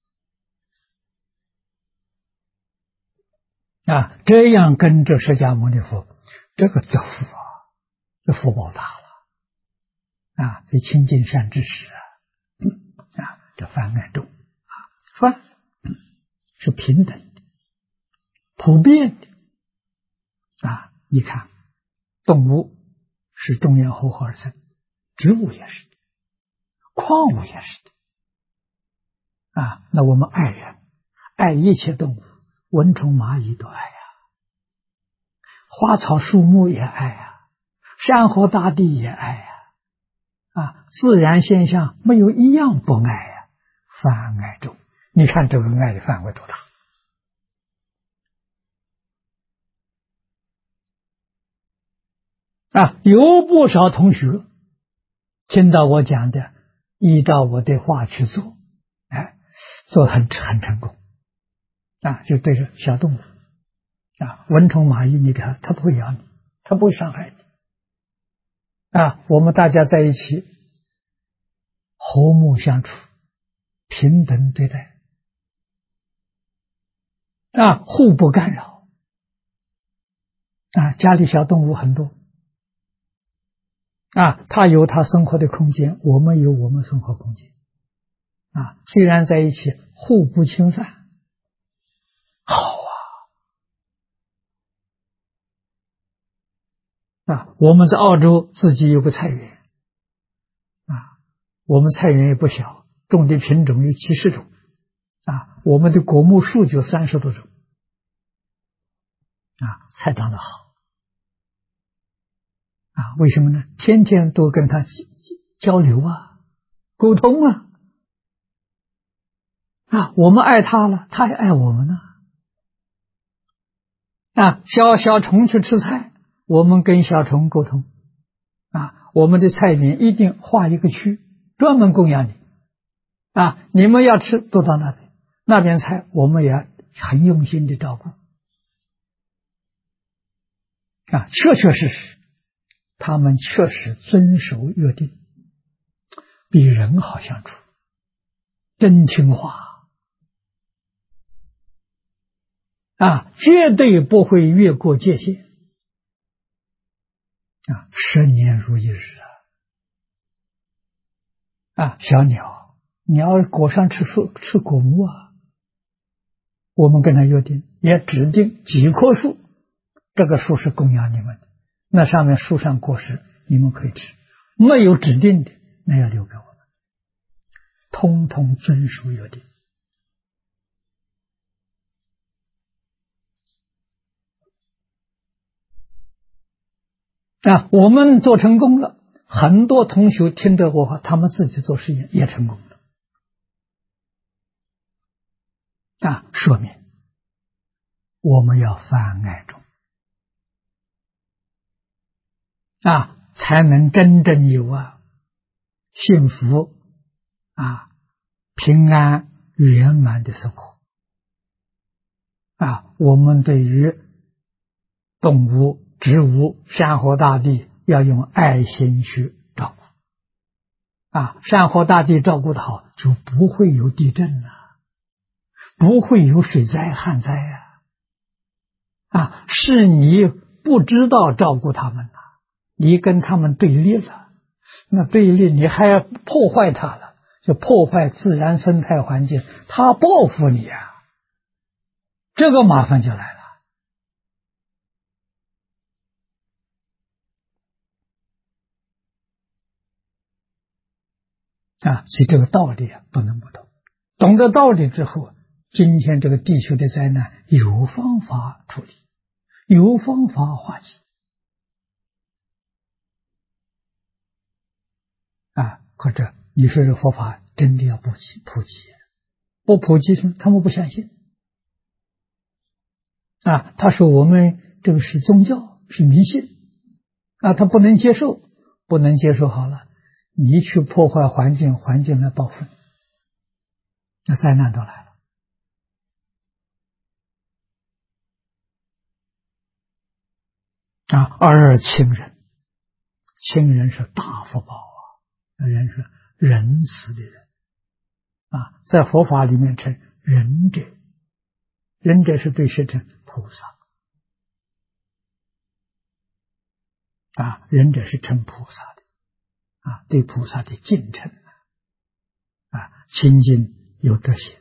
这样跟着释迦牟尼佛，这个得福这福报大了这亲近善知识这泛爱众泛是平等的普遍的你看动物是中缘后合而生，植物也是的，矿物也是的那我们爱人，爱一切动物，蚊虫蚂蚁都爱花草树木也爱山河大地也爱自然现象没有一样不爱泛爱众，你看这个爱的范围多大有不少同学听到我讲的，依照我的话去做做得很成功就对着小动物蚊虫蚂蚁，你看它不会咬你，它不会伤害你我们大家在一起和睦相处，平等对待互不干扰家里小动物很多它有它生活的空间，我们有我们生活空间虽然在一起互不侵犯，好我们在澳洲自己有个菜园我们菜园也不小，种的品种有70种我们的果木树就30多种菜长得好为什么呢？天天都跟他交流沟通我们爱他了，他也爱我们小虫去吃菜，我们跟小虫沟通我们的菜园一定划一个区，专门供养你你们要吃都到那边菜我们也很用心的照顾确确实实他们确实遵守约定，比人好相处，真听话绝对不会越过界限10年如一日小鸟，你要果上吃果木我们跟他约定，也指定几棵树，这个树是供养你们的，那上面树上果实你们可以吃，没有指定的那要留给我们，通通遵守约定我们做成功了，很多同学听得我话，他们自己做实验也成功了说明我们要泛爱众才能真正有幸福平安圆满的生活我们对于动物、植物、山河大地要用爱心去照顾山河大地照顾得好，就不会有地震不会有水灾旱灾是你不知道照顾他们你跟他们对立了，那对立你还要破坏它了，就破坏自然生态环境，他报复你这个麻烦就来了所以这个道理不能不懂，懂得道理之后，今天这个地球的灾难有方法处理，有方法化解或者你说这佛法真的要普及，不普及他们不相信他说我们这个是宗教，是迷信他不能接受，好了，你去破坏环境，环境来报复你，那灾难都来了而亲人是大福报人是仁慈的人在佛法里面称仁者，仁者是对谁称？菩萨仁者是称菩萨的对菩萨的敬称亲近有德行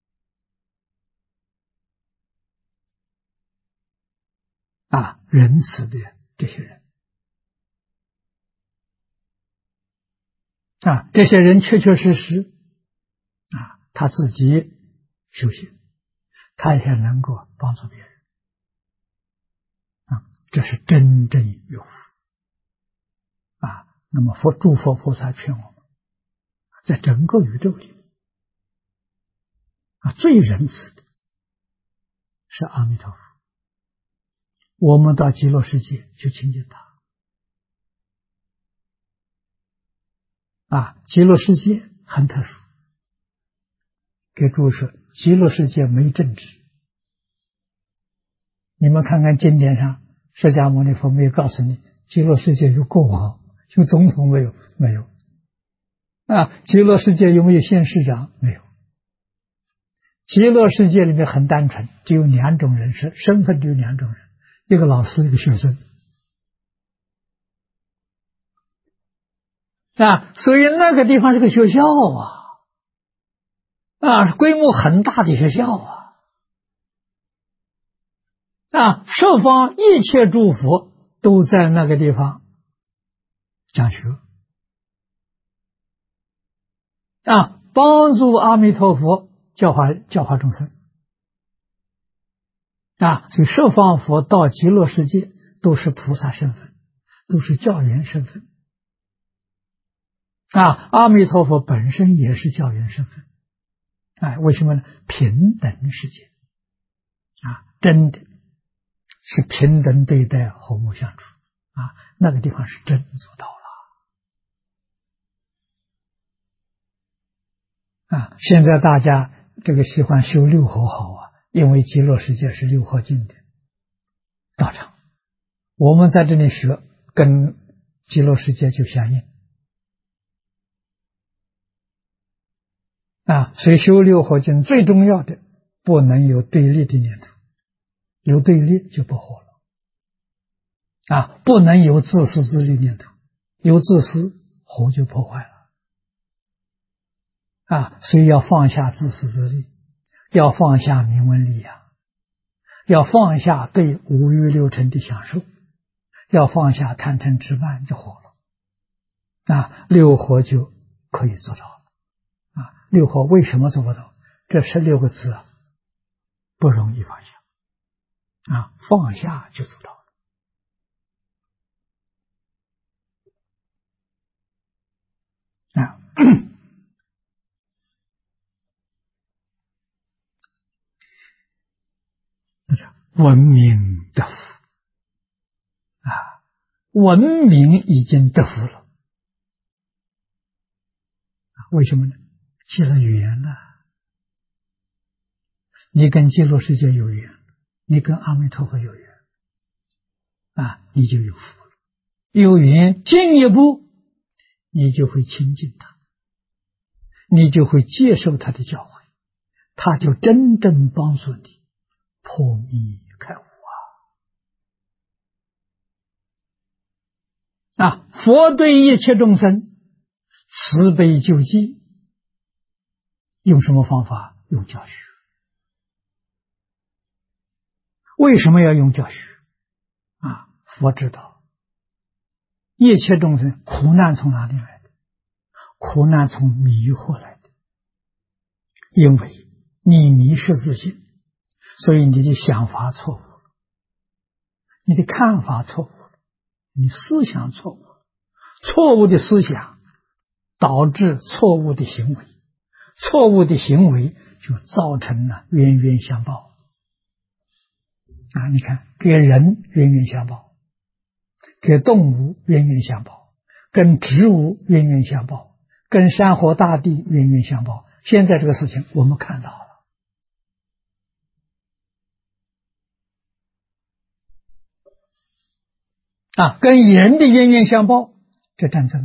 仁慈的这些人这些人确确实实他自己修行，他也能够帮助别人这是真正有福那么诸佛菩萨劝我们，在整个宇宙里最仁慈的是阿弥陀佛，我们到极乐世界去亲近他极乐世界很特殊，给诸位说，极乐世界没政治，你们看看经典上释迦牟尼佛没有告诉你极乐世界有国王有总统没有？没有极乐世界有没有县市长？没有。极乐世界里面很单纯，只有2种人身份，只有2种人，一个老师，一个学生所以那个地方是个学校规模很大的学校十方一切诸佛都在那个地方讲学帮助阿弥陀佛教化众生所以十方佛到极乐世界都是菩萨身份，都是教员身份阿弥陀佛本身也是教员身份为什么呢？平等世界真的是平等对待，和睦相处那个地方是真做到了现在大家这个喜欢修六合好因为极乐世界是六合境的道场，我们在这里学跟极乐世界就相应所以修六合境最重要的不能有对立的念头有对立就不活了。不能有自私自利念头，有自私火就破坏了。所以要放下自私自利，要放下名闻利养，要放下对五欲六尘的享受，要放下贪嗔痴慢就活了。六活就可以做到了。六活为什么做不到？这16个字不容易放下。放下就做到了。文明得福文明已经得福了。为什么呢？结了缘了。你跟极乐世界有缘，你跟阿弥陀佛有缘你就有福了。有缘进一步，你就会亲近他，你就会接受他的教诲，他就真正帮助你破迷开悟佛对一切众生慈悲救济，用什么方法？用教学。为什么要用教学？佛知道一切众生苦难从哪里来的？苦难从迷惑来的。因为你迷失自信，所以你的想法错误了，你的看法错误了，你思想错误了。错误的思想导致错误的行为，错误的行为就造成了冤冤相报。你看，给人冤冤相报，给动物冤冤相报，跟植物冤冤相报，跟山河大地冤冤相报。现在这个事情我们看到了跟人的冤冤相报，这战争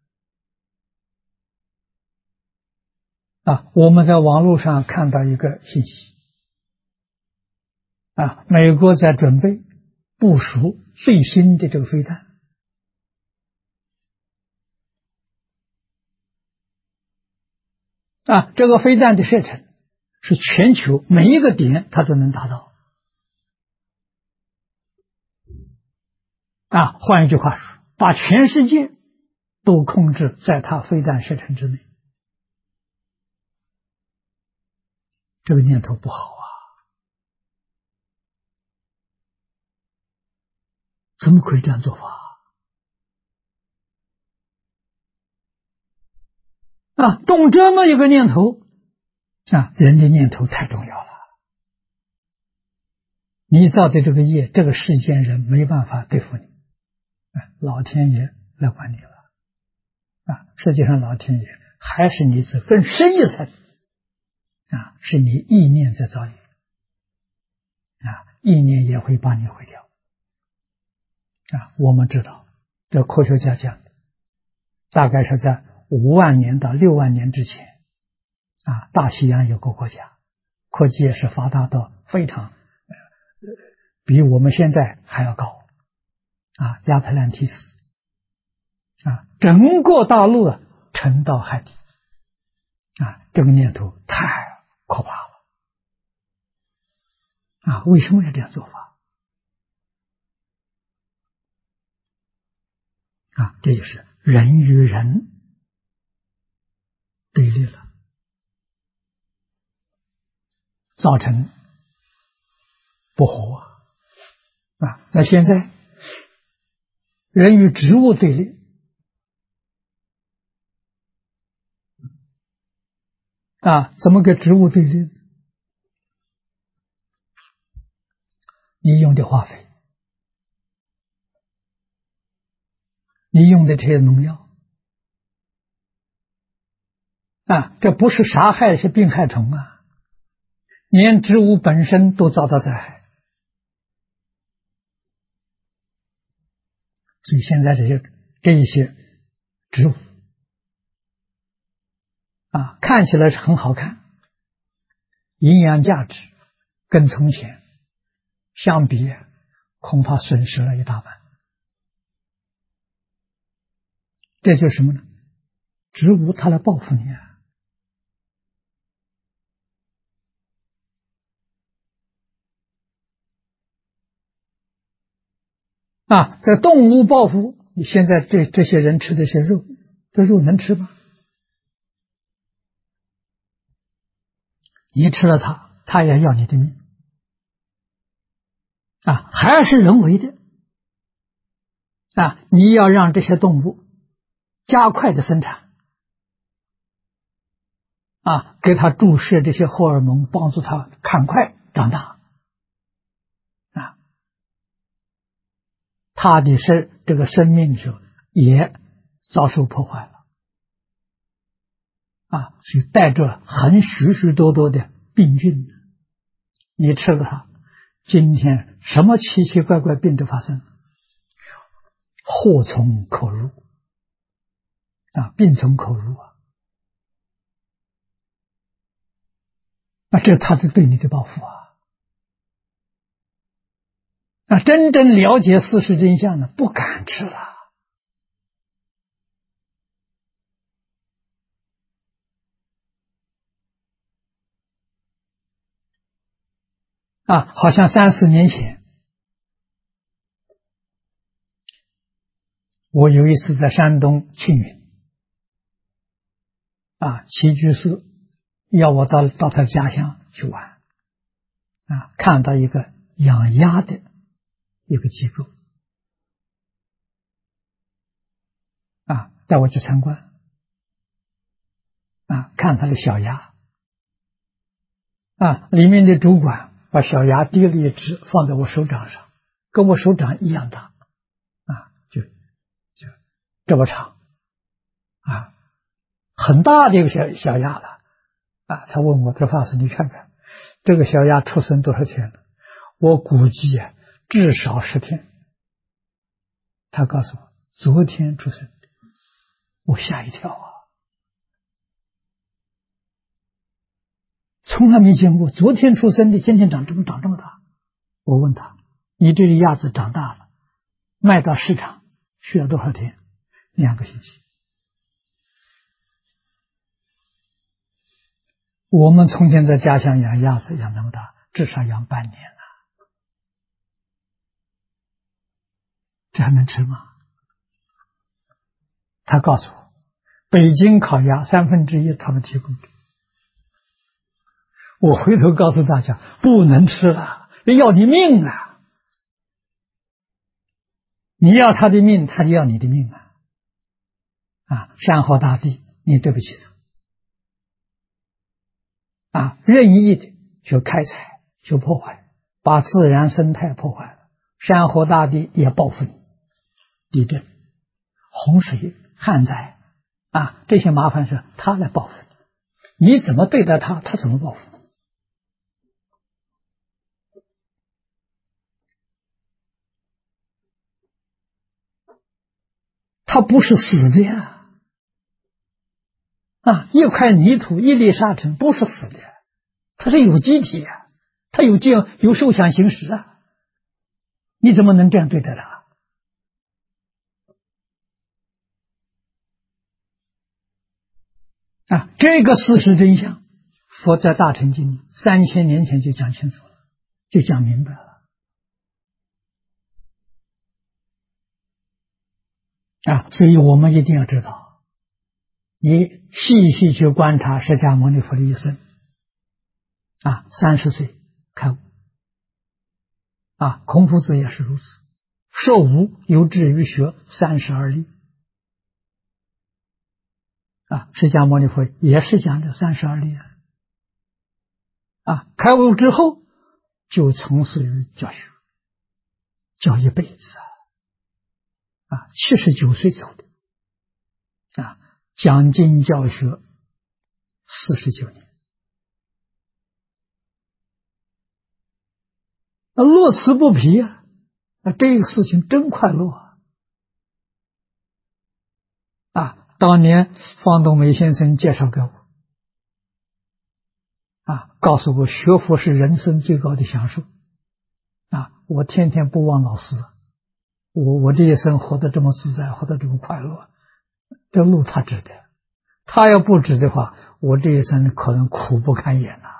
我们在网络上看到一个信息美国在准备部署最新的这个飞弹这个飞弹的射程是全球每一个点它都能达到换一句话说，把全世界都控制在它飞弹射程之内。这个念头不好怎么可以这样做法动这么一个念头人的念头太重要了。你造的这个业，这个世间人没办法对付你，老天爷来管你了实际上老天爷还是你是更深一层是你意念在造业意念也会把你毁掉我们知道这科学家讲的大概是在5万年到6万年之前大西洋有个国家科技也是发达到非常比我们现在还要高亚特兰蒂斯整个大陆沉到海底这个念头太可怕了为什么要这样做法这就是人与人对立了，造成不和那现在人与植物对立怎么跟植物对立？你用的化肥，你用的这些农药这不是杀害，是病害虫连植物本身都遭到灾害。所以现在这一些植物看起来是很好看，营养价值跟从前相比，恐怕损失了一大半。这就是什么呢？植物它来报复你这动物报复你，现在这些人吃这些肉，这肉能吃吗？你吃了它，它也要你的命还是人为的你要让这些动物加快的生产给它注射这些荷尔蒙，帮助它赶快长大它的这个生命也遭受破坏了所以带着很许许多多的病菌。你吃了它，今天什么奇奇怪怪病都发生了，祸从口入病从口入这是他对你的报复真正了解事实真相呢，不敢吃了好像3-4年前，我有一次在山东庆云齐居士要我到他家乡去玩看到一个养鸭的一个机构带我去参观看他的小鸭里面的主管把小鸭滴了一只放在我手掌上，跟我手掌一样大就这么长很大的一个小鸭了他问我，这法师你看看这个小鸭出生多少天了？我估计至少10天。他告诉我昨天出生，我吓一跳从来没见过昨天出生的今天长这么大。我问他，你这个鸭子长大了卖到市场需要多少天？2个星期。我们从前在家乡养鸭子养那么大，至少养半年了，这还能吃吗？他告诉我，北京烤鸭1/3他们提供的。我回头告诉大家，不能吃了，要你命你要他的命，他就要你的命山河大地，你对不起他任意的去开采去破坏，把自然生态破坏了，山河大地也报复你，地震、洪水、旱灾这些麻烦事他来报复你，你怎么对待他，他怎么报复你。它不是死的一块泥土一粒沙尘不是死的，它是有机体它有受想行识你怎么能这样对待它这个事实真相，佛在大乘经里3000年前就讲清楚了，就讲明白了所以我们一定要知道，你细细去观察释迦牟尼佛的一生30岁开悟孔夫子也是如此，受无有志于学32力释迦牟尼佛也是讲的32力开悟之后就从事于教学，教一辈子79岁走的讲经教学49年，乐此不疲这个事情真快乐当年方东梅先生介绍给我告诉我学佛是人生最高的享受我天天不忘老师，我这一生活得这么自在，活得这么快乐，这路他指的。他要不指的话，我这一生可能苦不堪言呐！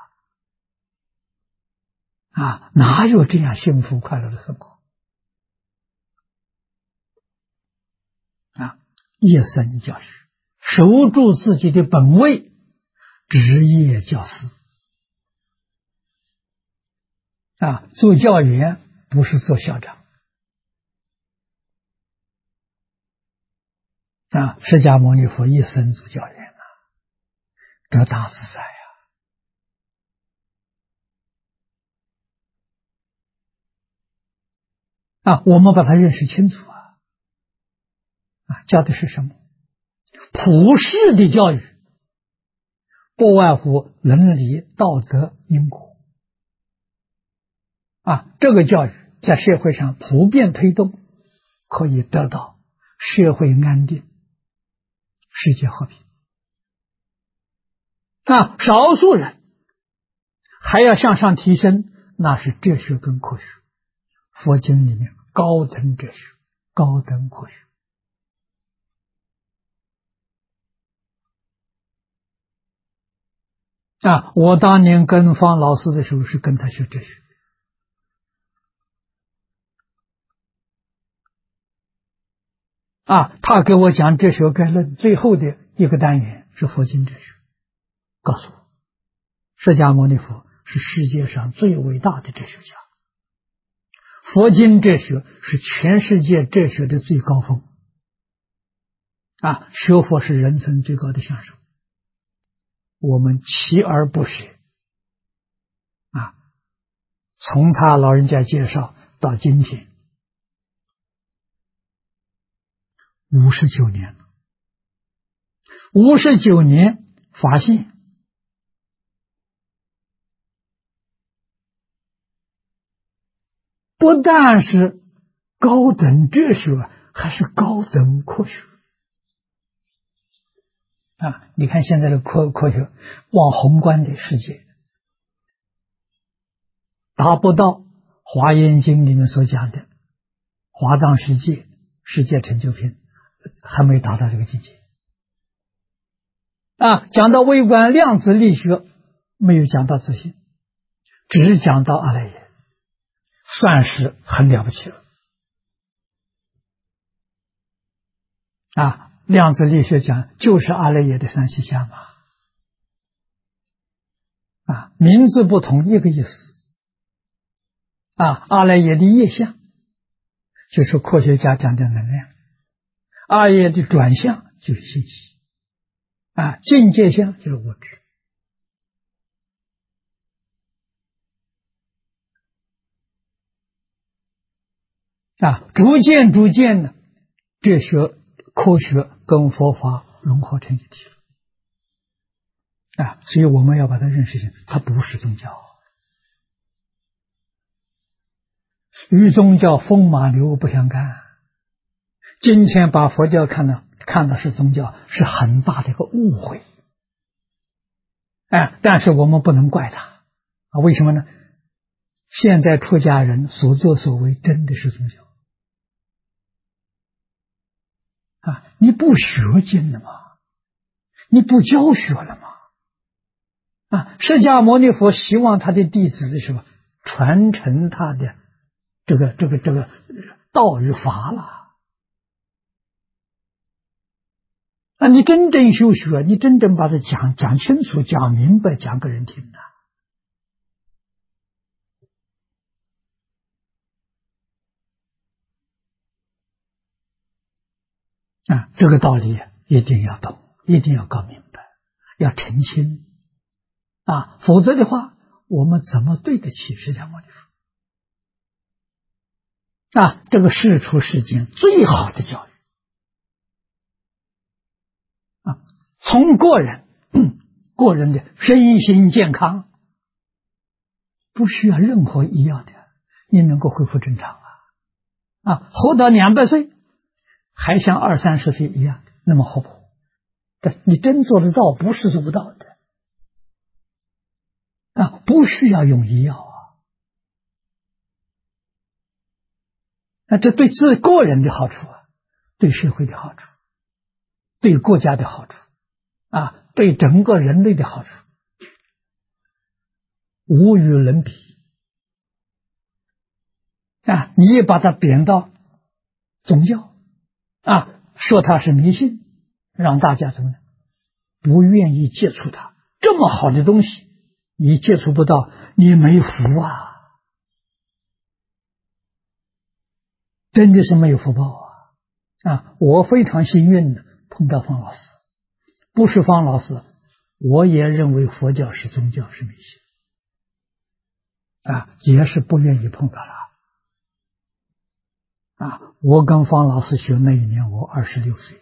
哪有这样幸福快乐的生活？一生教学，守住自己的本位，职业教师。做教员不是做校长。释迦牟尼佛一生做教员得大自在我们把它认识清楚教的是什么？普世的教育，不外乎伦理、道德、因果这个教育在社会上普遍推动，可以得到社会安定、世界和平。少数人还要向上提升，那是哲学跟科学。佛经里面高等哲学、高等科学我当年跟方老师的时候是跟他学哲学他给我讲哲学概论，最后的一个单元是佛经哲学，告诉我释迦牟尼佛是世界上最伟大的哲学家，佛经哲学是全世界哲学的最高峰学佛是人生最高的享受，我们锲而不舍从他老人家介绍到今天59年了，59年发现不但是高等哲学，还是高等科学你看现在的科学往宏观的世界达不到华严经里面所讲的华藏世界世界成就品，还没达到这个境界讲到微观量子力学，没有讲到自信，只讲到阿赖耶，算是很了不起了量子力学讲就是阿赖耶的三细相名字不同一个意思阿赖耶的业相就是科学家讲的能量，阿赖耶的转向就是信息境界相就是物质逐渐呢，哲学科学跟佛法融合成一体了所以我们要把它认识清，它不是宗教，与宗教风马牛不相干。今天把佛教看到是宗教，是很大的一个误会但是我们不能怪他为什么呢？现在出家人所作所为真的是宗教你不学经了吗？你不教学了吗？释迦牟尼佛希望他的弟子的时候传承他的这个道与法了你真正修学，你真正把它讲清楚、讲明白，讲给人听这个道理一定要懂，一定要搞明白，要澄清否则的话，我们怎么对得起释迦牟尼佛这个世出世间最好的教育从个人的身心健康，不需要任何医药的，你能够恢复正常活到200岁还像20-30岁一样那么活泼，但你真做得到，不是做不到的不需要用医药那这对自个人的好处啊，对社会的好处，对国家的好处啊，对整个人类的好处，无与伦比啊！你也把它贬到宗教啊，说它是迷信，让大家怎么样不愿意接触它。这么好的东西，你接触不到，你没福啊！真的是没有福报啊！我非常幸运的碰到方老师，不是方老师，我也认为佛教是宗教，是迷信啊，也是不愿意碰到它啊。我跟方老师学那一年，我26岁，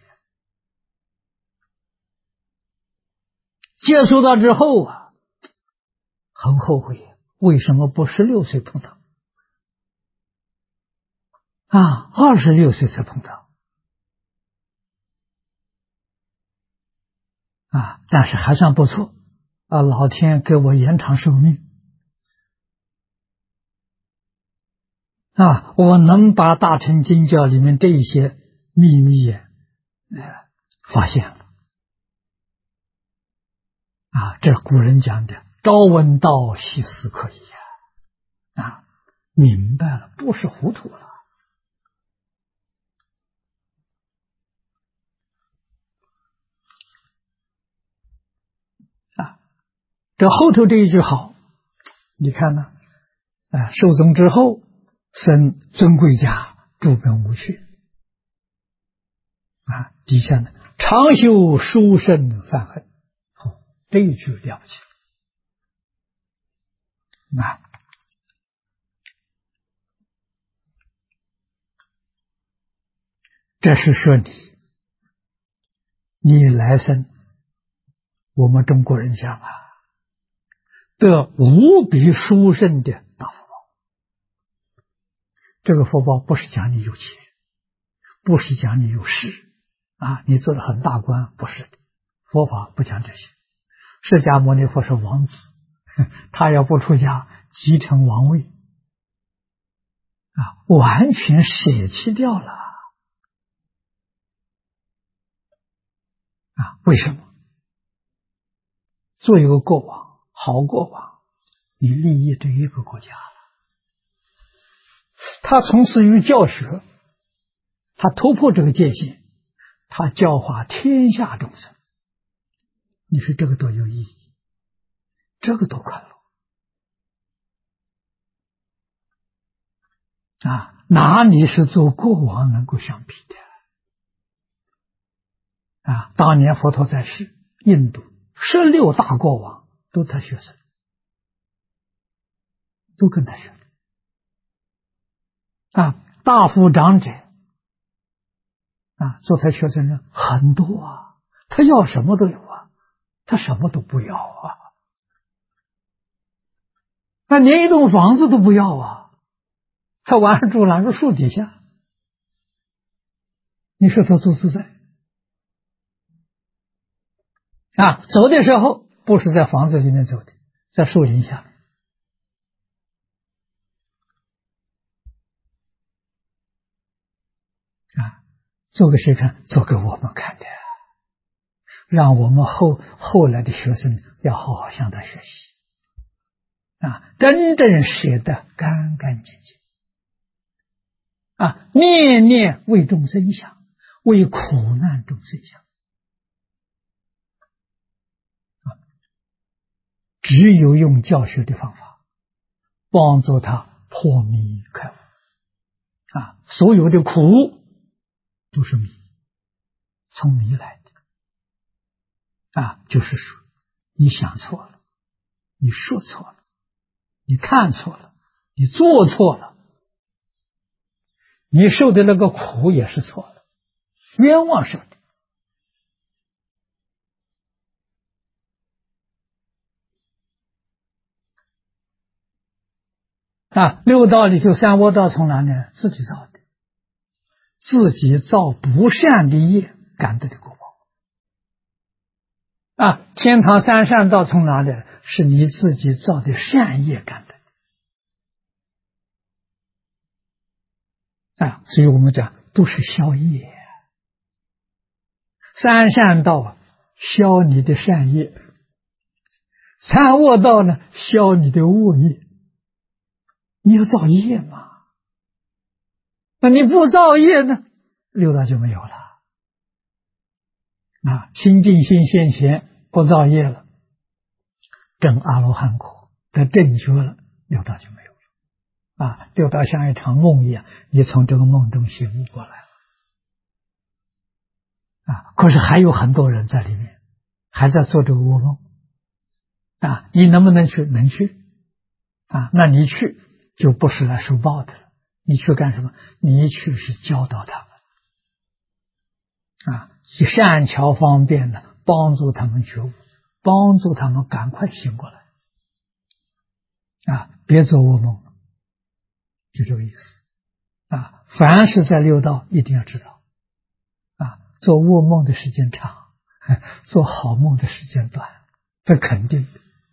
接触到之后啊，很后悔，为什么不16岁碰到啊？26岁才碰到啊，但是还算不错啊，老天给我延长寿命啊，我能把大乘经教里面这一些秘密也发现了啊，这古人讲的朝闻道，夕死可以啊，明白了，不是糊涂了啊。这后头这一句好，你看呢？寿终之后，生尊贵家，诸根无缺啊。底下呢，常修殊胜梵行，这一句了不起啊！这是说你来生，我们中国人讲啊，得无比殊胜的大福报。这个福报不是讲你有钱，不是讲你有势啊，你做了很大官，不是的。佛法不讲这些。释迦牟尼佛是王子，他要不出家，继承王位啊，完全舍弃掉了啊。为什么？做一个国王，好国王，你利益这一个国家了。他从事于教学，他突破这个界限，他教化天下众生。你说这个多有意义，这个多快乐啊！哪里是做国王能够相比的啊？当年佛陀在世，印度16大国王都他学生，都跟他学啊。大夫长者啊，做他学生人很多啊，他要什么都有啊，他什么都不要啊，他连一栋房子都不要啊，他晚上住哪个树底下？你说他多自在啊！走的时候不是在房子里面走的，在树林下啊，做给谁看？做给我们看的，让我们后来的学生要好好向他学习啊，真正舍得干干净净啊，念念为众生想，为苦难众生想啊，只有用教学的方法帮助他破迷开悟啊，所有的苦都是迷，从迷来的啊，就是说你想错了，你说错了，你看错了，你做错了，你受的那个苦也是错了，冤枉受的啊。六道里头三恶道从哪里？自己造的，自己造不善的业感得的果报啊。天堂三善道从哪里？是你自己造的善业感得所以我们讲都是消业，三善道消你的善业，三恶道呢消你的恶业。你要造业嘛，那你不造业呢，六道就没有了。清净心现前，不造业了，证阿罗汉果，得正觉了，六道就没有了。六道像一场梦一样，你从这个梦中醒悟过来了。可是还有很多人在里面，还在做这个噩梦。你能不能去？能去。那你去就不是来受报的了。你去干什么？你去是教导他们，善巧方便的帮助他们觉悟，帮助他们赶快醒过来。别做噩梦，就这个意思。凡是在六道一定要知道，做噩梦的时间长，做好梦的时间短，这肯定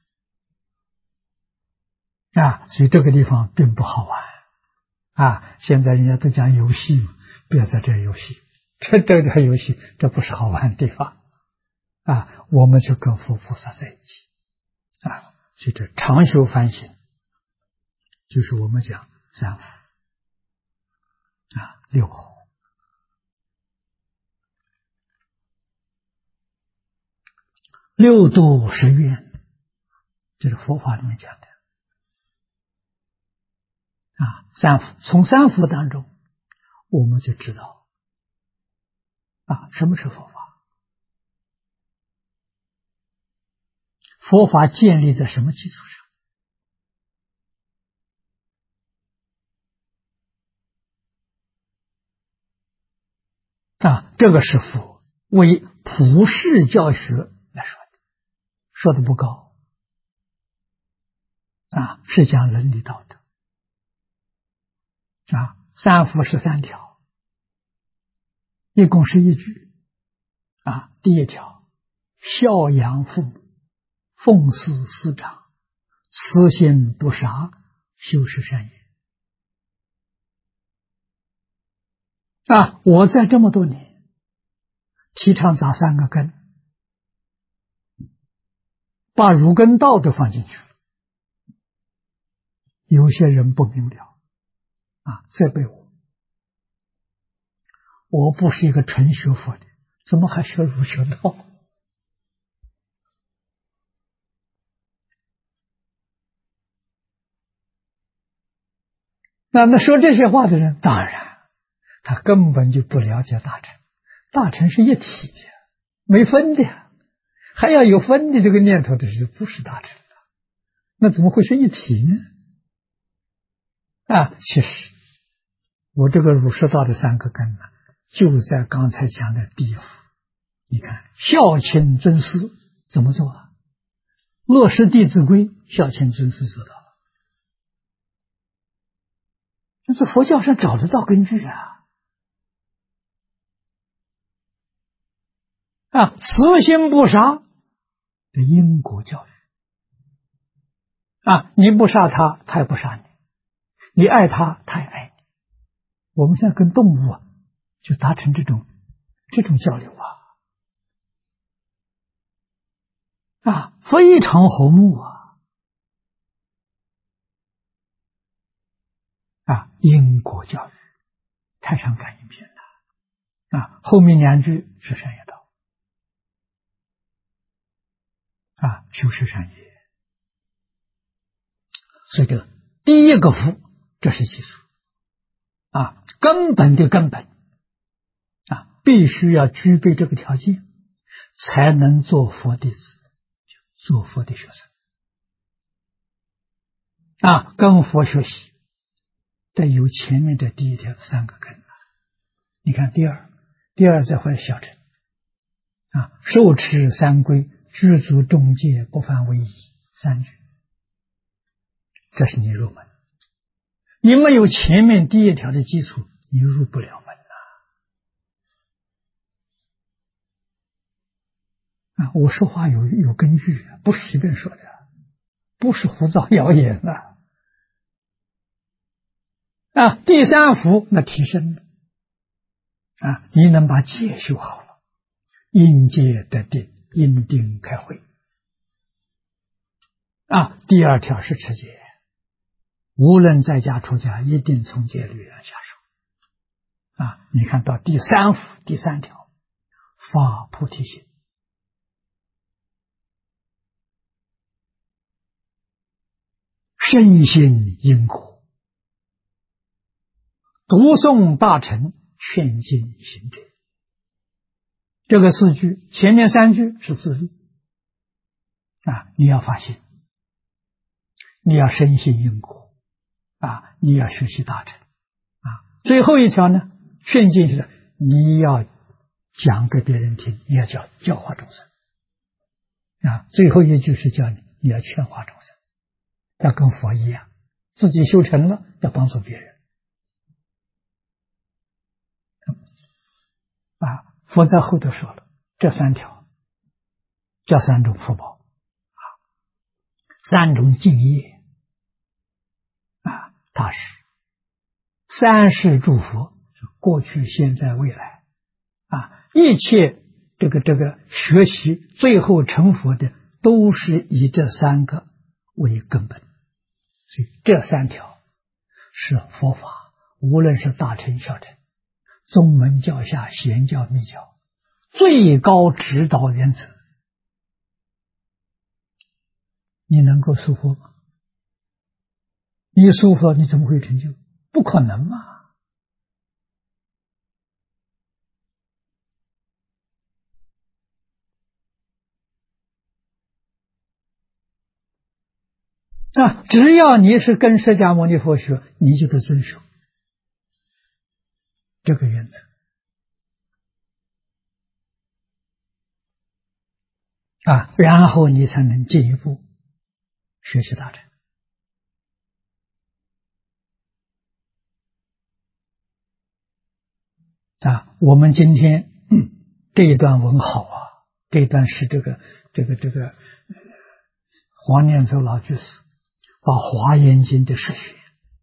的。所以这个地方并不好玩。现在人家都讲游戏，不要在这游戏，这个游戏这不是好玩的地方。我们就跟佛菩萨在一起。所以这常修反省，就是我们讲三福六和。六度十愿，这是佛法里面讲的。三福，从三福当中我们就知道什么是佛法。佛法建立在什么基础上？这个是佛为普世教学来说的，说的不高。是讲伦理道德。三福13条，一共11句。第一条，孝养父母，奉事师长，慈心不杀，修持善业。我在这么多年提倡咋三个根，把儒根道德放进去了。有些人不明了，责备我不是一个纯学佛的，怎么还学儒学道？那说这些话的人，当然他根本就不了解大乘，大乘是一体的，没分的，还要有分的这个念头的时候，不是大乘的，那怎么会是一体呢？其实我这个儒释道的三个根呢，就在刚才讲的第一福。你看，孝亲尊师怎么做？落实《弟子规》，孝亲尊师做到了。这是佛教上找得到根据慈心不杀的因果教育。你不杀他，他也不杀你；你爱他，他也爱你。我们现在跟动物就达成这种交流非常和睦因果教育，太上感应篇后面2句是善业道修持善业。所以这个第一个福，这是基础根本的根本必须要具备这个条件，才能做佛弟子，做佛的学生跟佛学习得有前面的第一条3个根。你看第二再回来小乘受持三规，具足众戒，不犯违仪，3句，这是你入门。你没有前面第一条的基础，你入不了门我说话有根据，不是随便说的，不是胡造谣言第三福那提升了你能把戒修好了，因戒得定，因定开慧第二条是持戒，无论在家出家，一定从戒律上下手你看到第三福第三条，发菩提心，深信因果，读诵大乘，劝进行者。这个四句，前面三句是自律你要发心，你要深信因果你要学习大乘最后一条呢，劝进是你要讲给别人听，你要教化众生最后一句是叫你要劝化众生，要跟佛一样，自己修成了要帮助别人佛在后头说了，这三条叫三种福报三种敬业它是三世诸佛，过去现在未来一切这个学习最后成佛的都是以这三个为根本，所以这三条是佛法，无论是大乘小乘，宗门教下显教密教最高指导原则。你能够疏忽吗？你疏忽你怎么会成就？不可能嘛只要你是跟释迦牟尼佛学，你就得遵守这个原则然后你才能进一步学习大乘我们今天这一段文好这一段是这个黄念祖老居士把华严经的释学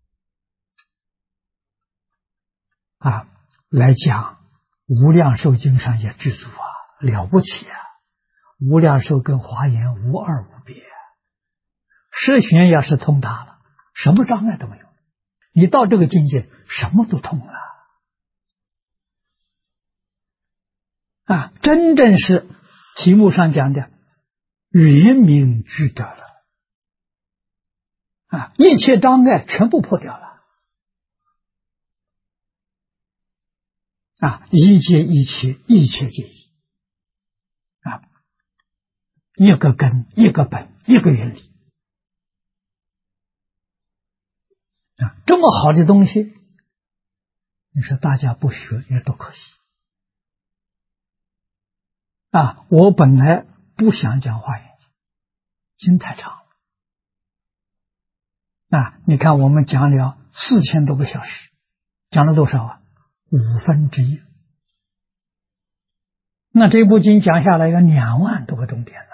来讲，无量寿经上也知足了不起无量寿跟华严无二无别释学要是通达了，什么障碍都没有，你到这个境界什么都通了真正是题目上讲的圆明具德了一切障碍全部破掉了一切一切，一切皆一一个根，一个本，一个原理这么好的东西，你说大家不学也多可惜我本来不想讲华严经太长了你看我们讲了4000多个小时，讲了多少1/5那这部经讲下来有2万多个重点了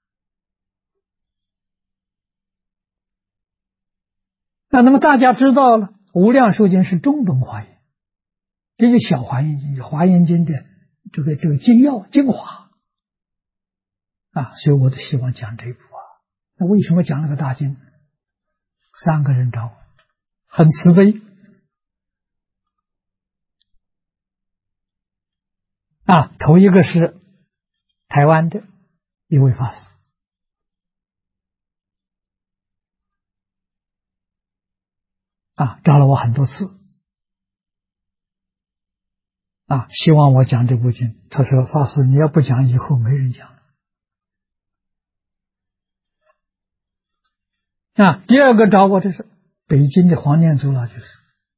那么大家知道了，无量寿经是中本华严，这就小华严经，华严经的这个精要精华所以我都希望讲这一部那为什么讲那个大经？3个人找我，很慈悲头一个是台湾的一位法师找了我很多次希望我讲这部经。他说法师你要不讲以后没人讲了第二个找我这是北京的黄念祖老居士，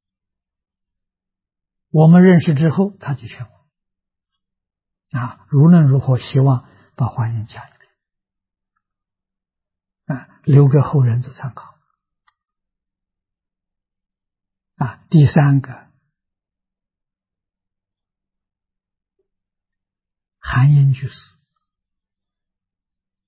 我们认识之后他就劝我无论如何希望把华严讲一遍留给后人做参考第三个韩英居士，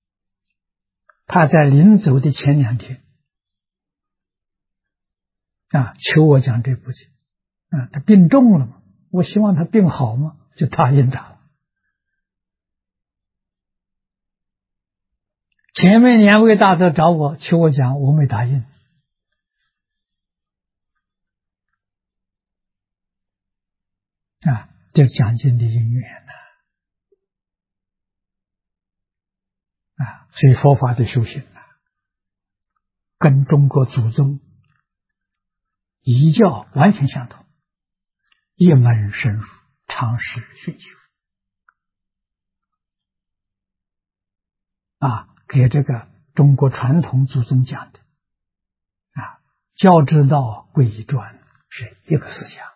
他在临走的前2天求我讲这部经。他病重了嘛，我希望他病好嘛，就答应他了。前面2位大德找我求我讲，我没答应。这讲经的因缘所以佛法的修行跟中国祖宗遗教完全相同，一门深入，常识熏修给这个中国传统祖宗讲的教之道贵以专是一个思想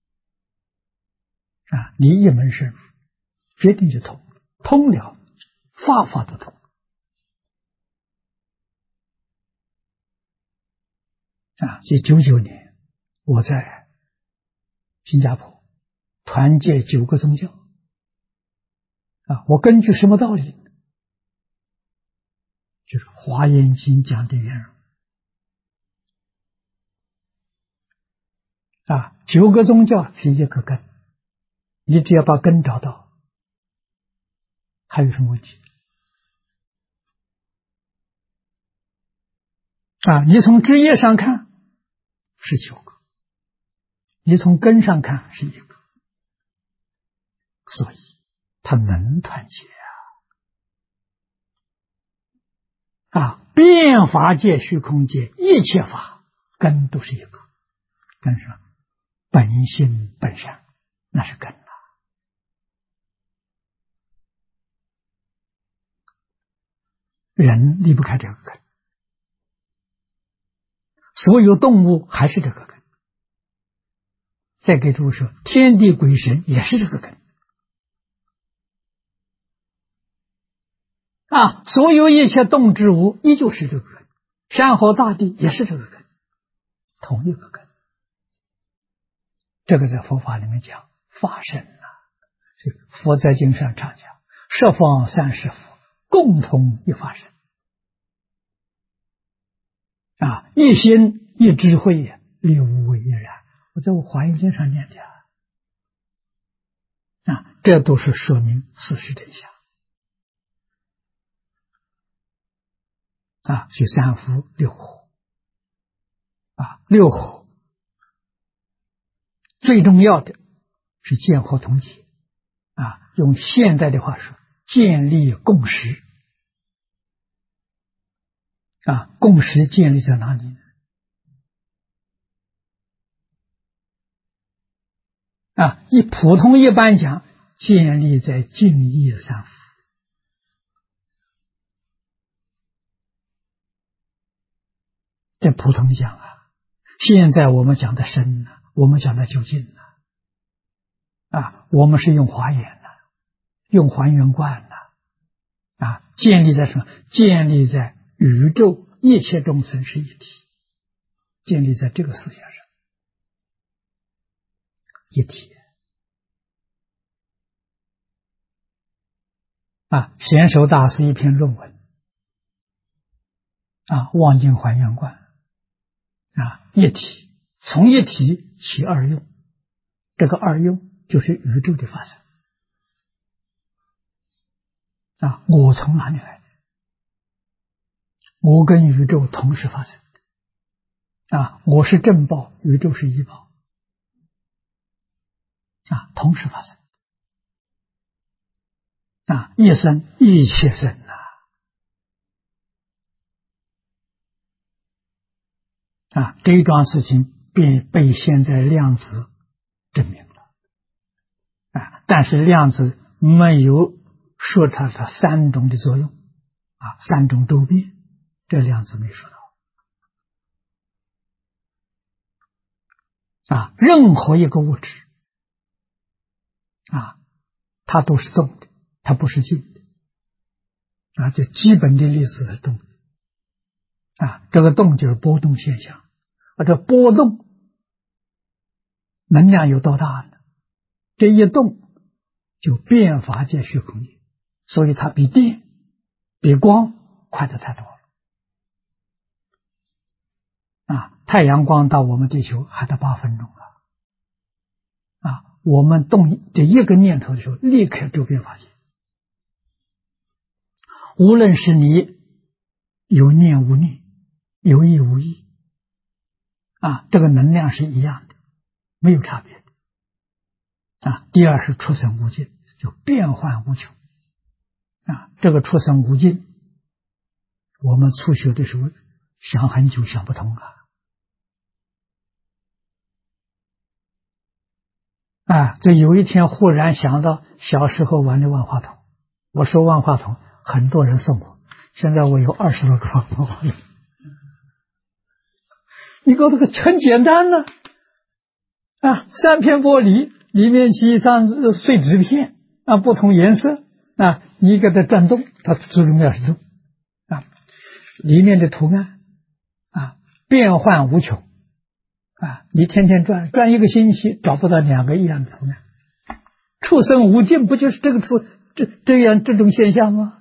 你一门深入，决定就通了，法法都通所以99年我在新加坡团结9个宗教我根据什么道理？就是《华严经》讲的圆融9个宗教是一个根，你只要把根找到，还有什么问题？你从枝叶上看是9个，你从根上看是1个，所以它能团结变法界、虚空界一切法根都是1个，根上本性本善，那是根人离不开这个根，所有动物还是这个根。再给诸位说，天地鬼神也是这个根所有一切动植物依旧是这个根，山河大地也是这个根，同一个根。这个在佛法里面讲法身所以佛在经上常讲十方三世佛共同一法身一心一智慧立无为一然。我在我华严经上念的这都是说明事实真相所以三福六火六火最重要的是见火同解用现代的话说，建立共识共识建立在哪里呢？普通一般讲，建立在净业三福。这普通讲现在我们讲的深我们讲的究竟我们是用华严用还原观建立在什么？建立在宇宙一切众生是一体，建立在这个思想上，一体贤首大师一篇论文望境还原观一体，从一体起二用，这个二用就是宇宙的发生我从哪里来的？我跟宇宙同时发生我是正报，宇宙是异报同时发生一生一切生这一桩事情便被现在量子证明了但是量子没有说它的3种的作用3种周边，这量子没说到任何一个物质它都是动的，它不是静的这基本的粒子是动的这个动就是波动现象这波动能量有多大呢？这一动就变法界虚空界，所以它比电比光快得太多太阳光到我们地球还得8分钟我们动这一个念头的时候，立刻周边法界。无论是你有念无念，有意无意这个能量是一样的，没有差别的第二是出生无尽，就变幻无穷这个出生无尽，我们初学的时候想很久想不通这有一天忽然想到小时候玩的万花筒，我说万花筒很多人送我，现在我有20多个万花筒。你搞这个很简单呢3片玻璃里面几张碎纸片不同颜色你给它转动，它自动要是动里面的图案变幻无穷你天天转1个星期找不到2个一样的图案，出生无尽不就是这种现象吗？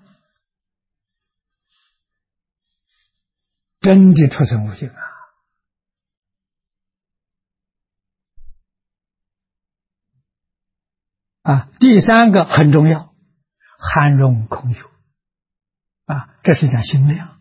真的出生无尽第三个很重要，含容空有这是讲心量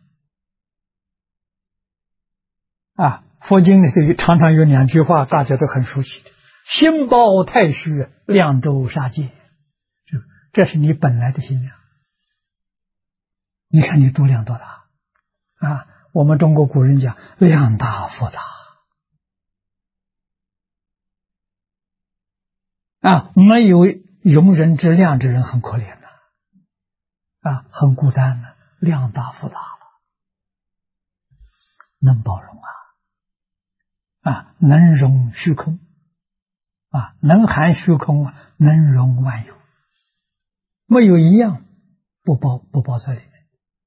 佛经里常常有2句话大家都很熟悉的，心包太虚，量周杀戒，这是你本来的心量。你看你度量多大我们中国古人讲量大福大没有容人之量之人很可怜很孤单量大福大了，能包容能容虚空能含虚空能容万有，没有一样不包在里面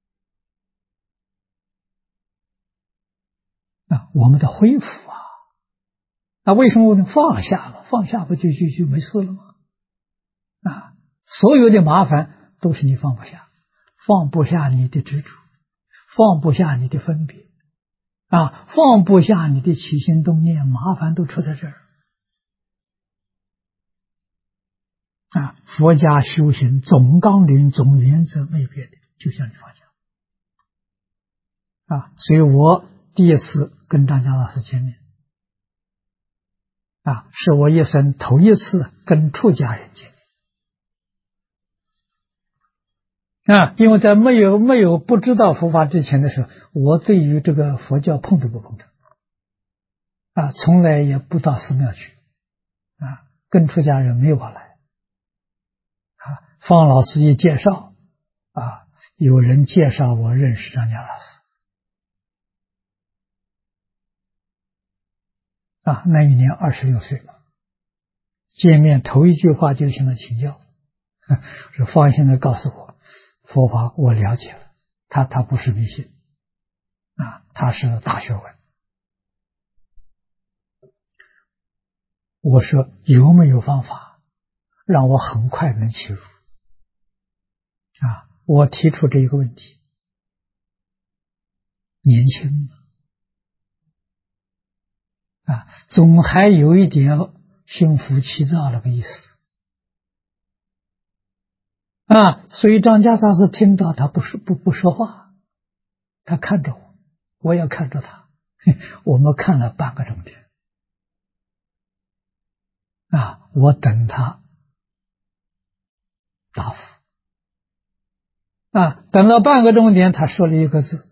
我们的恢复为什么放下了？放下不就没事了吗？所有的麻烦都是你放不下，放不下你的执着，放不下你的分别放不下你的起心动念，麻烦都出在这儿佛家修行总纲领总原则没变的，就像你放下所以我第一次跟张家老师见面是我一生头一次跟出家人见面因为在没有不知道佛法之前的时候，我对于这个佛教碰都不碰的从来也不到寺庙去跟出家人没有往来方老师一介绍有人介绍我认识张家老师那一年26岁嘛，见面头一句话就向他请教说方先生告诉我佛法我了解了，他不是迷信他是大学问。我说有没有方法让我很快能切入我提出这一个问题，年轻总还有一点心浮气躁那个意思所以张家大师听到他不说话，他看着我，我也看着他，我们看了半个钟点我等他答复等了半个钟点，他说了一个字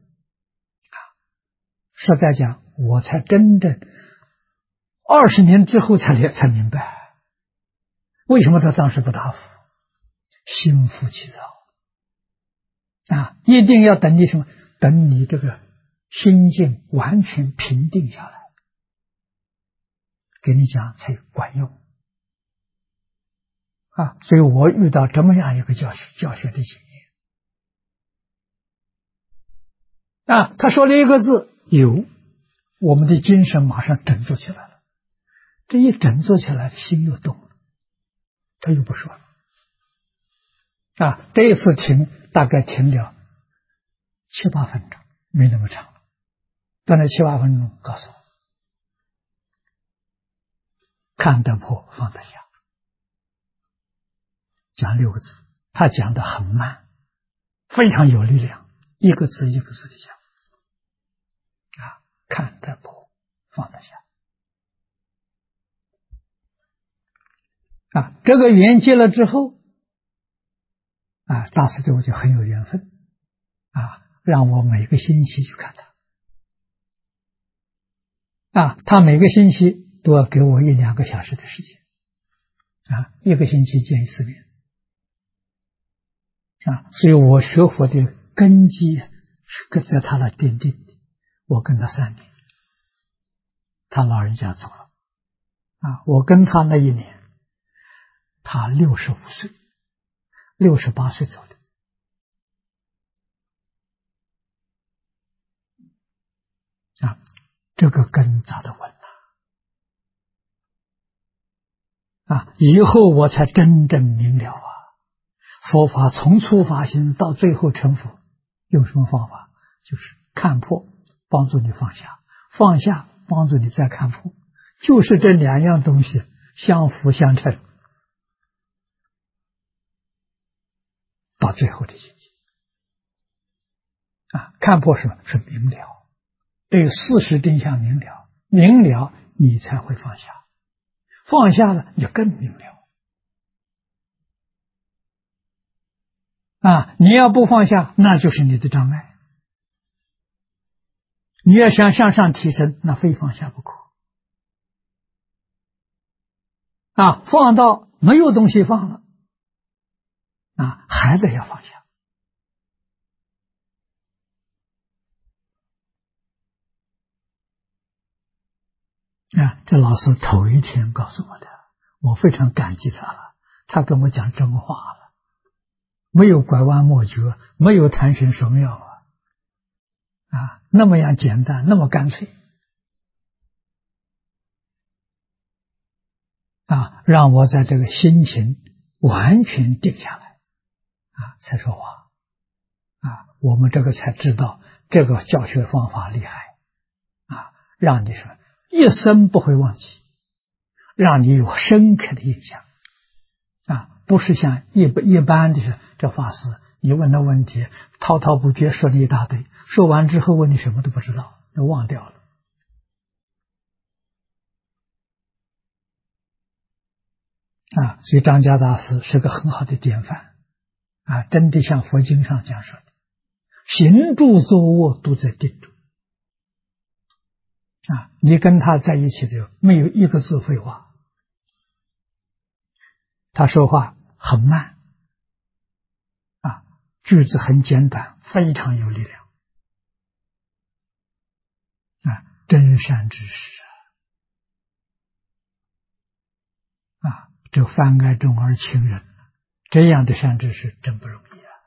实在讲我才真正20年之后才明白为什么他当时不答复，心浮气躁一定要等你什么？等你这个心境完全平定下来，给你讲才管用所以我遇到这么样一个教学的经验他说了一个字有，我们的精神马上振作起来了，这一振作起来心又动了，他又不说了这一次大概停了7、8分钟，没那么长了， 短短7、8分钟告诉我，看得破，放得下，讲6个字，他讲得很慢，非常有力量，一个字一个字的讲。看得破，放得下。这个缘结了之后，大师对我就很有缘分，让我每个星期去看他。他每个星期都要给我1、2个小时的时间，一个星期见1次面。所以我学佛的根基是在他那奠定的。我跟他3年，他老人家走了，我跟他那1年，他65岁，68岁走的。这个根扎得稳以后我才真正明了佛法从初发心到最后成佛，用什么方法？就是看破，帮助你放下，放下帮助你再看破，就是这2样东西相辅相成，到最后的境界。看破是明了，对事实真相明了，明了你才会放下，放下了你更明了。你要不放下，那就是你的障碍。你要想向上提升，那非放下不可。放到没有东西放了，还得要放下。这老师头一天告诉我的，我非常感激他了。他跟我讲真话了，没有拐弯抹角，没有谈玄说妙那么样简单，那么干脆让我在这个心情完全定下来才说话我们这个才知道这个教学方法厉害让你说一生不会忘记，让你有深刻的印象不是像一般的这法师，你问他问题滔滔不绝说了一大堆，说完之后问你什么都不知道，都忘掉了所以张家大师是个很好的典范真的像佛经上讲说的，行住坐卧都在定中你跟他在一起的没有一个字废话，他说话很慢句子很简短，非常有力量真善之士这泛爱众而亲人，这样的善知识真不容易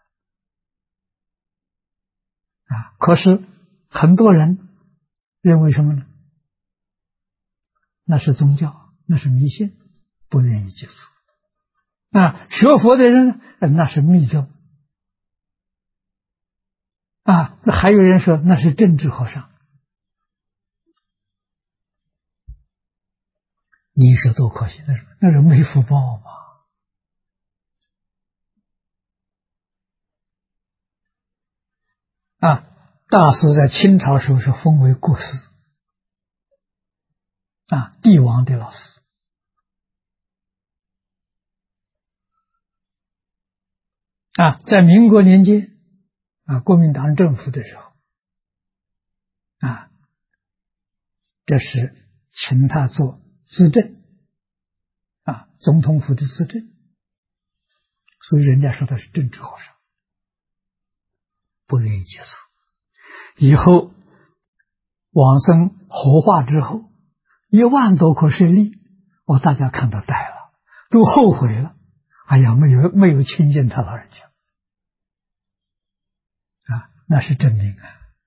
可是很多人认为什么呢？那是宗教，那是迷信，不愿意接触学佛的人那是密宗那还有人说那是政治和尚，你说多可惜，那是没福报嘛大师在清朝时候是封为国师帝王的老师在民国年间国民党政府的时候这是请他做资政总统府的资政，所以人家说他是政治和尚，不愿意接受。以后往生火化之后1万多颗舍利，大家看到呆了，都后悔了，哎呀，没有亲近他老人家那是证明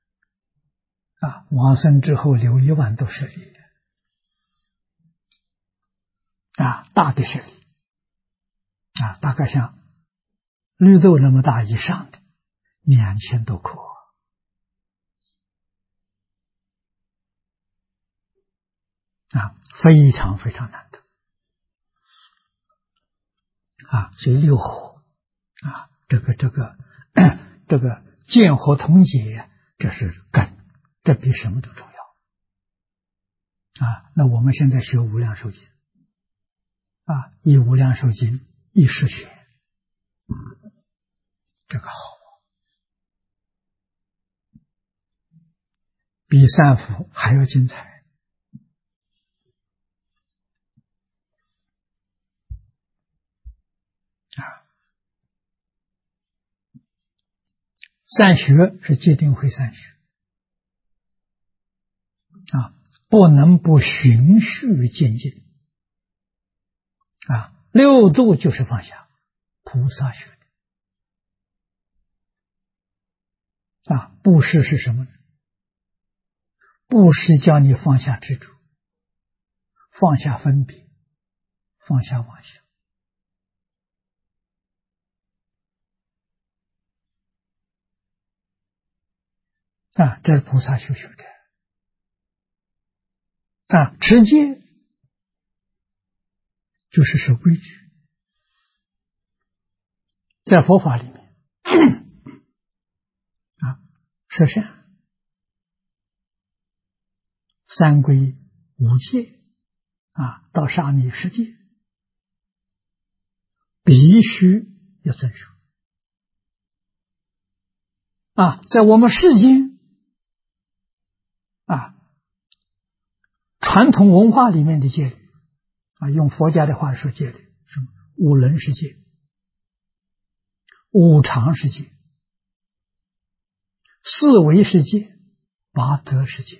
往生之后留1万多舍利大的舍利大概像绿豆那么大以上的2000多颗非常非常难得所以六合这个见合同解，这是根，这比什么都重要那我们现在学无量寿经以无量寿经一时学，这个好比三福还要精彩三学是戒定慧三学不能不循序渐进六度就是放下，菩萨学的布施是什么呢？布施教你放下执着，放下分别，放下妄想这是菩萨修学的持戒就是守规矩，在佛法里面舍善、三皈、五戒到沙弥十戒，必须要遵守在我们世间传统文化里面的戒律用佛家的话说戒律，什么五伦世界、五常世界、四维世界、八德世界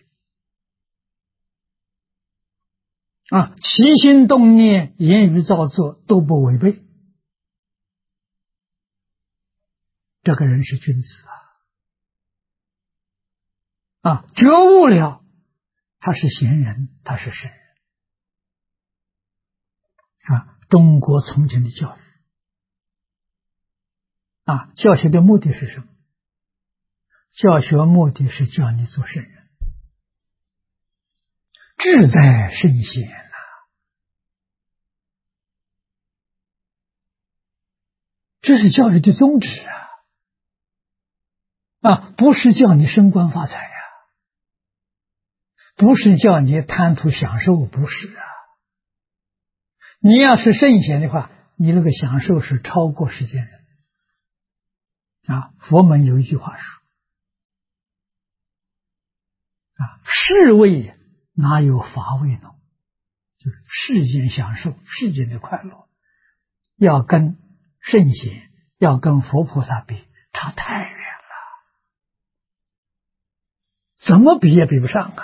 起心动念、言语造作都不违背，这个人是君子觉悟了，他是贤人，他是圣人中国从前的教育教学的目的是什么？教学目的是教你做圣人，志在圣贤这是教育的宗旨不是叫你升官发财不是叫你贪图享受，不是你要是圣贤的话，你那个享受是超过世间人佛门有一句话说世味哪有法味浓，就是世间享受，世间的快乐要跟圣贤，要跟佛菩萨比，差太远了，怎么比也比不上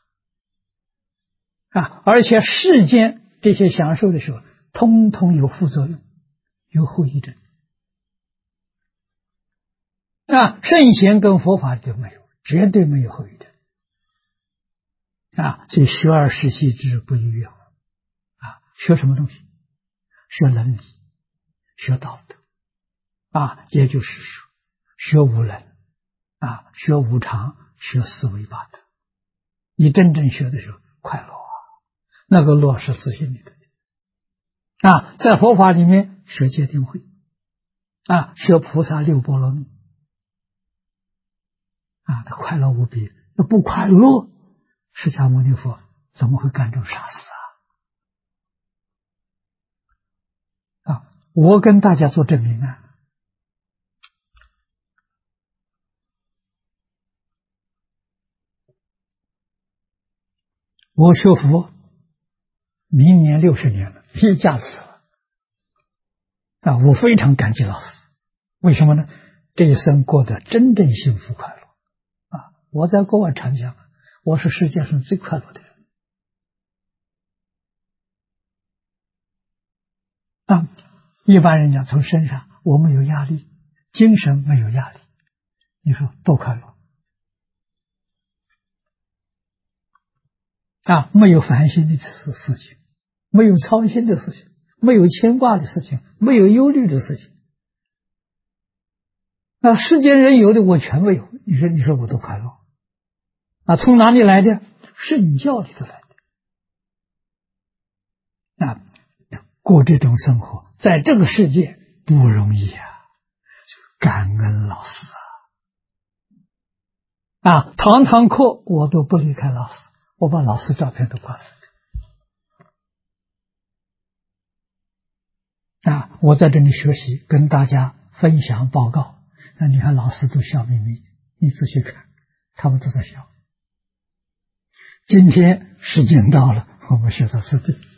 而且世间这些享受的时候，通通有副作用，有后遗症圣贤跟佛法就没有，绝对没有后遗症所以学而时习之，不亦说乎学什么东西？学伦理，学道德也就是说学无伦学无常，学四维八德。你真正学的时候快乐那个乐是自信里的在佛法里面学戒定慧学菩萨六波罗蜜快乐无比。那不快乐，释迦牟尼佛怎么会干这种傻事我跟大家做证明我学佛明年60年了，一下子了我非常感激老师。为什么呢？这一生过得真正幸福快乐我在国外常讲我是世界上最快乐的人一般人讲从身上我没有压力，精神没有压力，你说多快乐没有烦心的事情，没有操心的事情，没有牵挂的事情，没有忧虑的事情世间人有的我全没有，你说我多快乐从哪里来的？圣教里头来的啊，过这种生活，在这个世界不容易啊！感恩老师啊！堂堂课我都不离开老师，我把老师照片都挂上啊！我在这里学习，跟大家分享报告。那你看老师都笑眯眯，你仔细看，他们都在笑。今天时间到了，我们学到这里。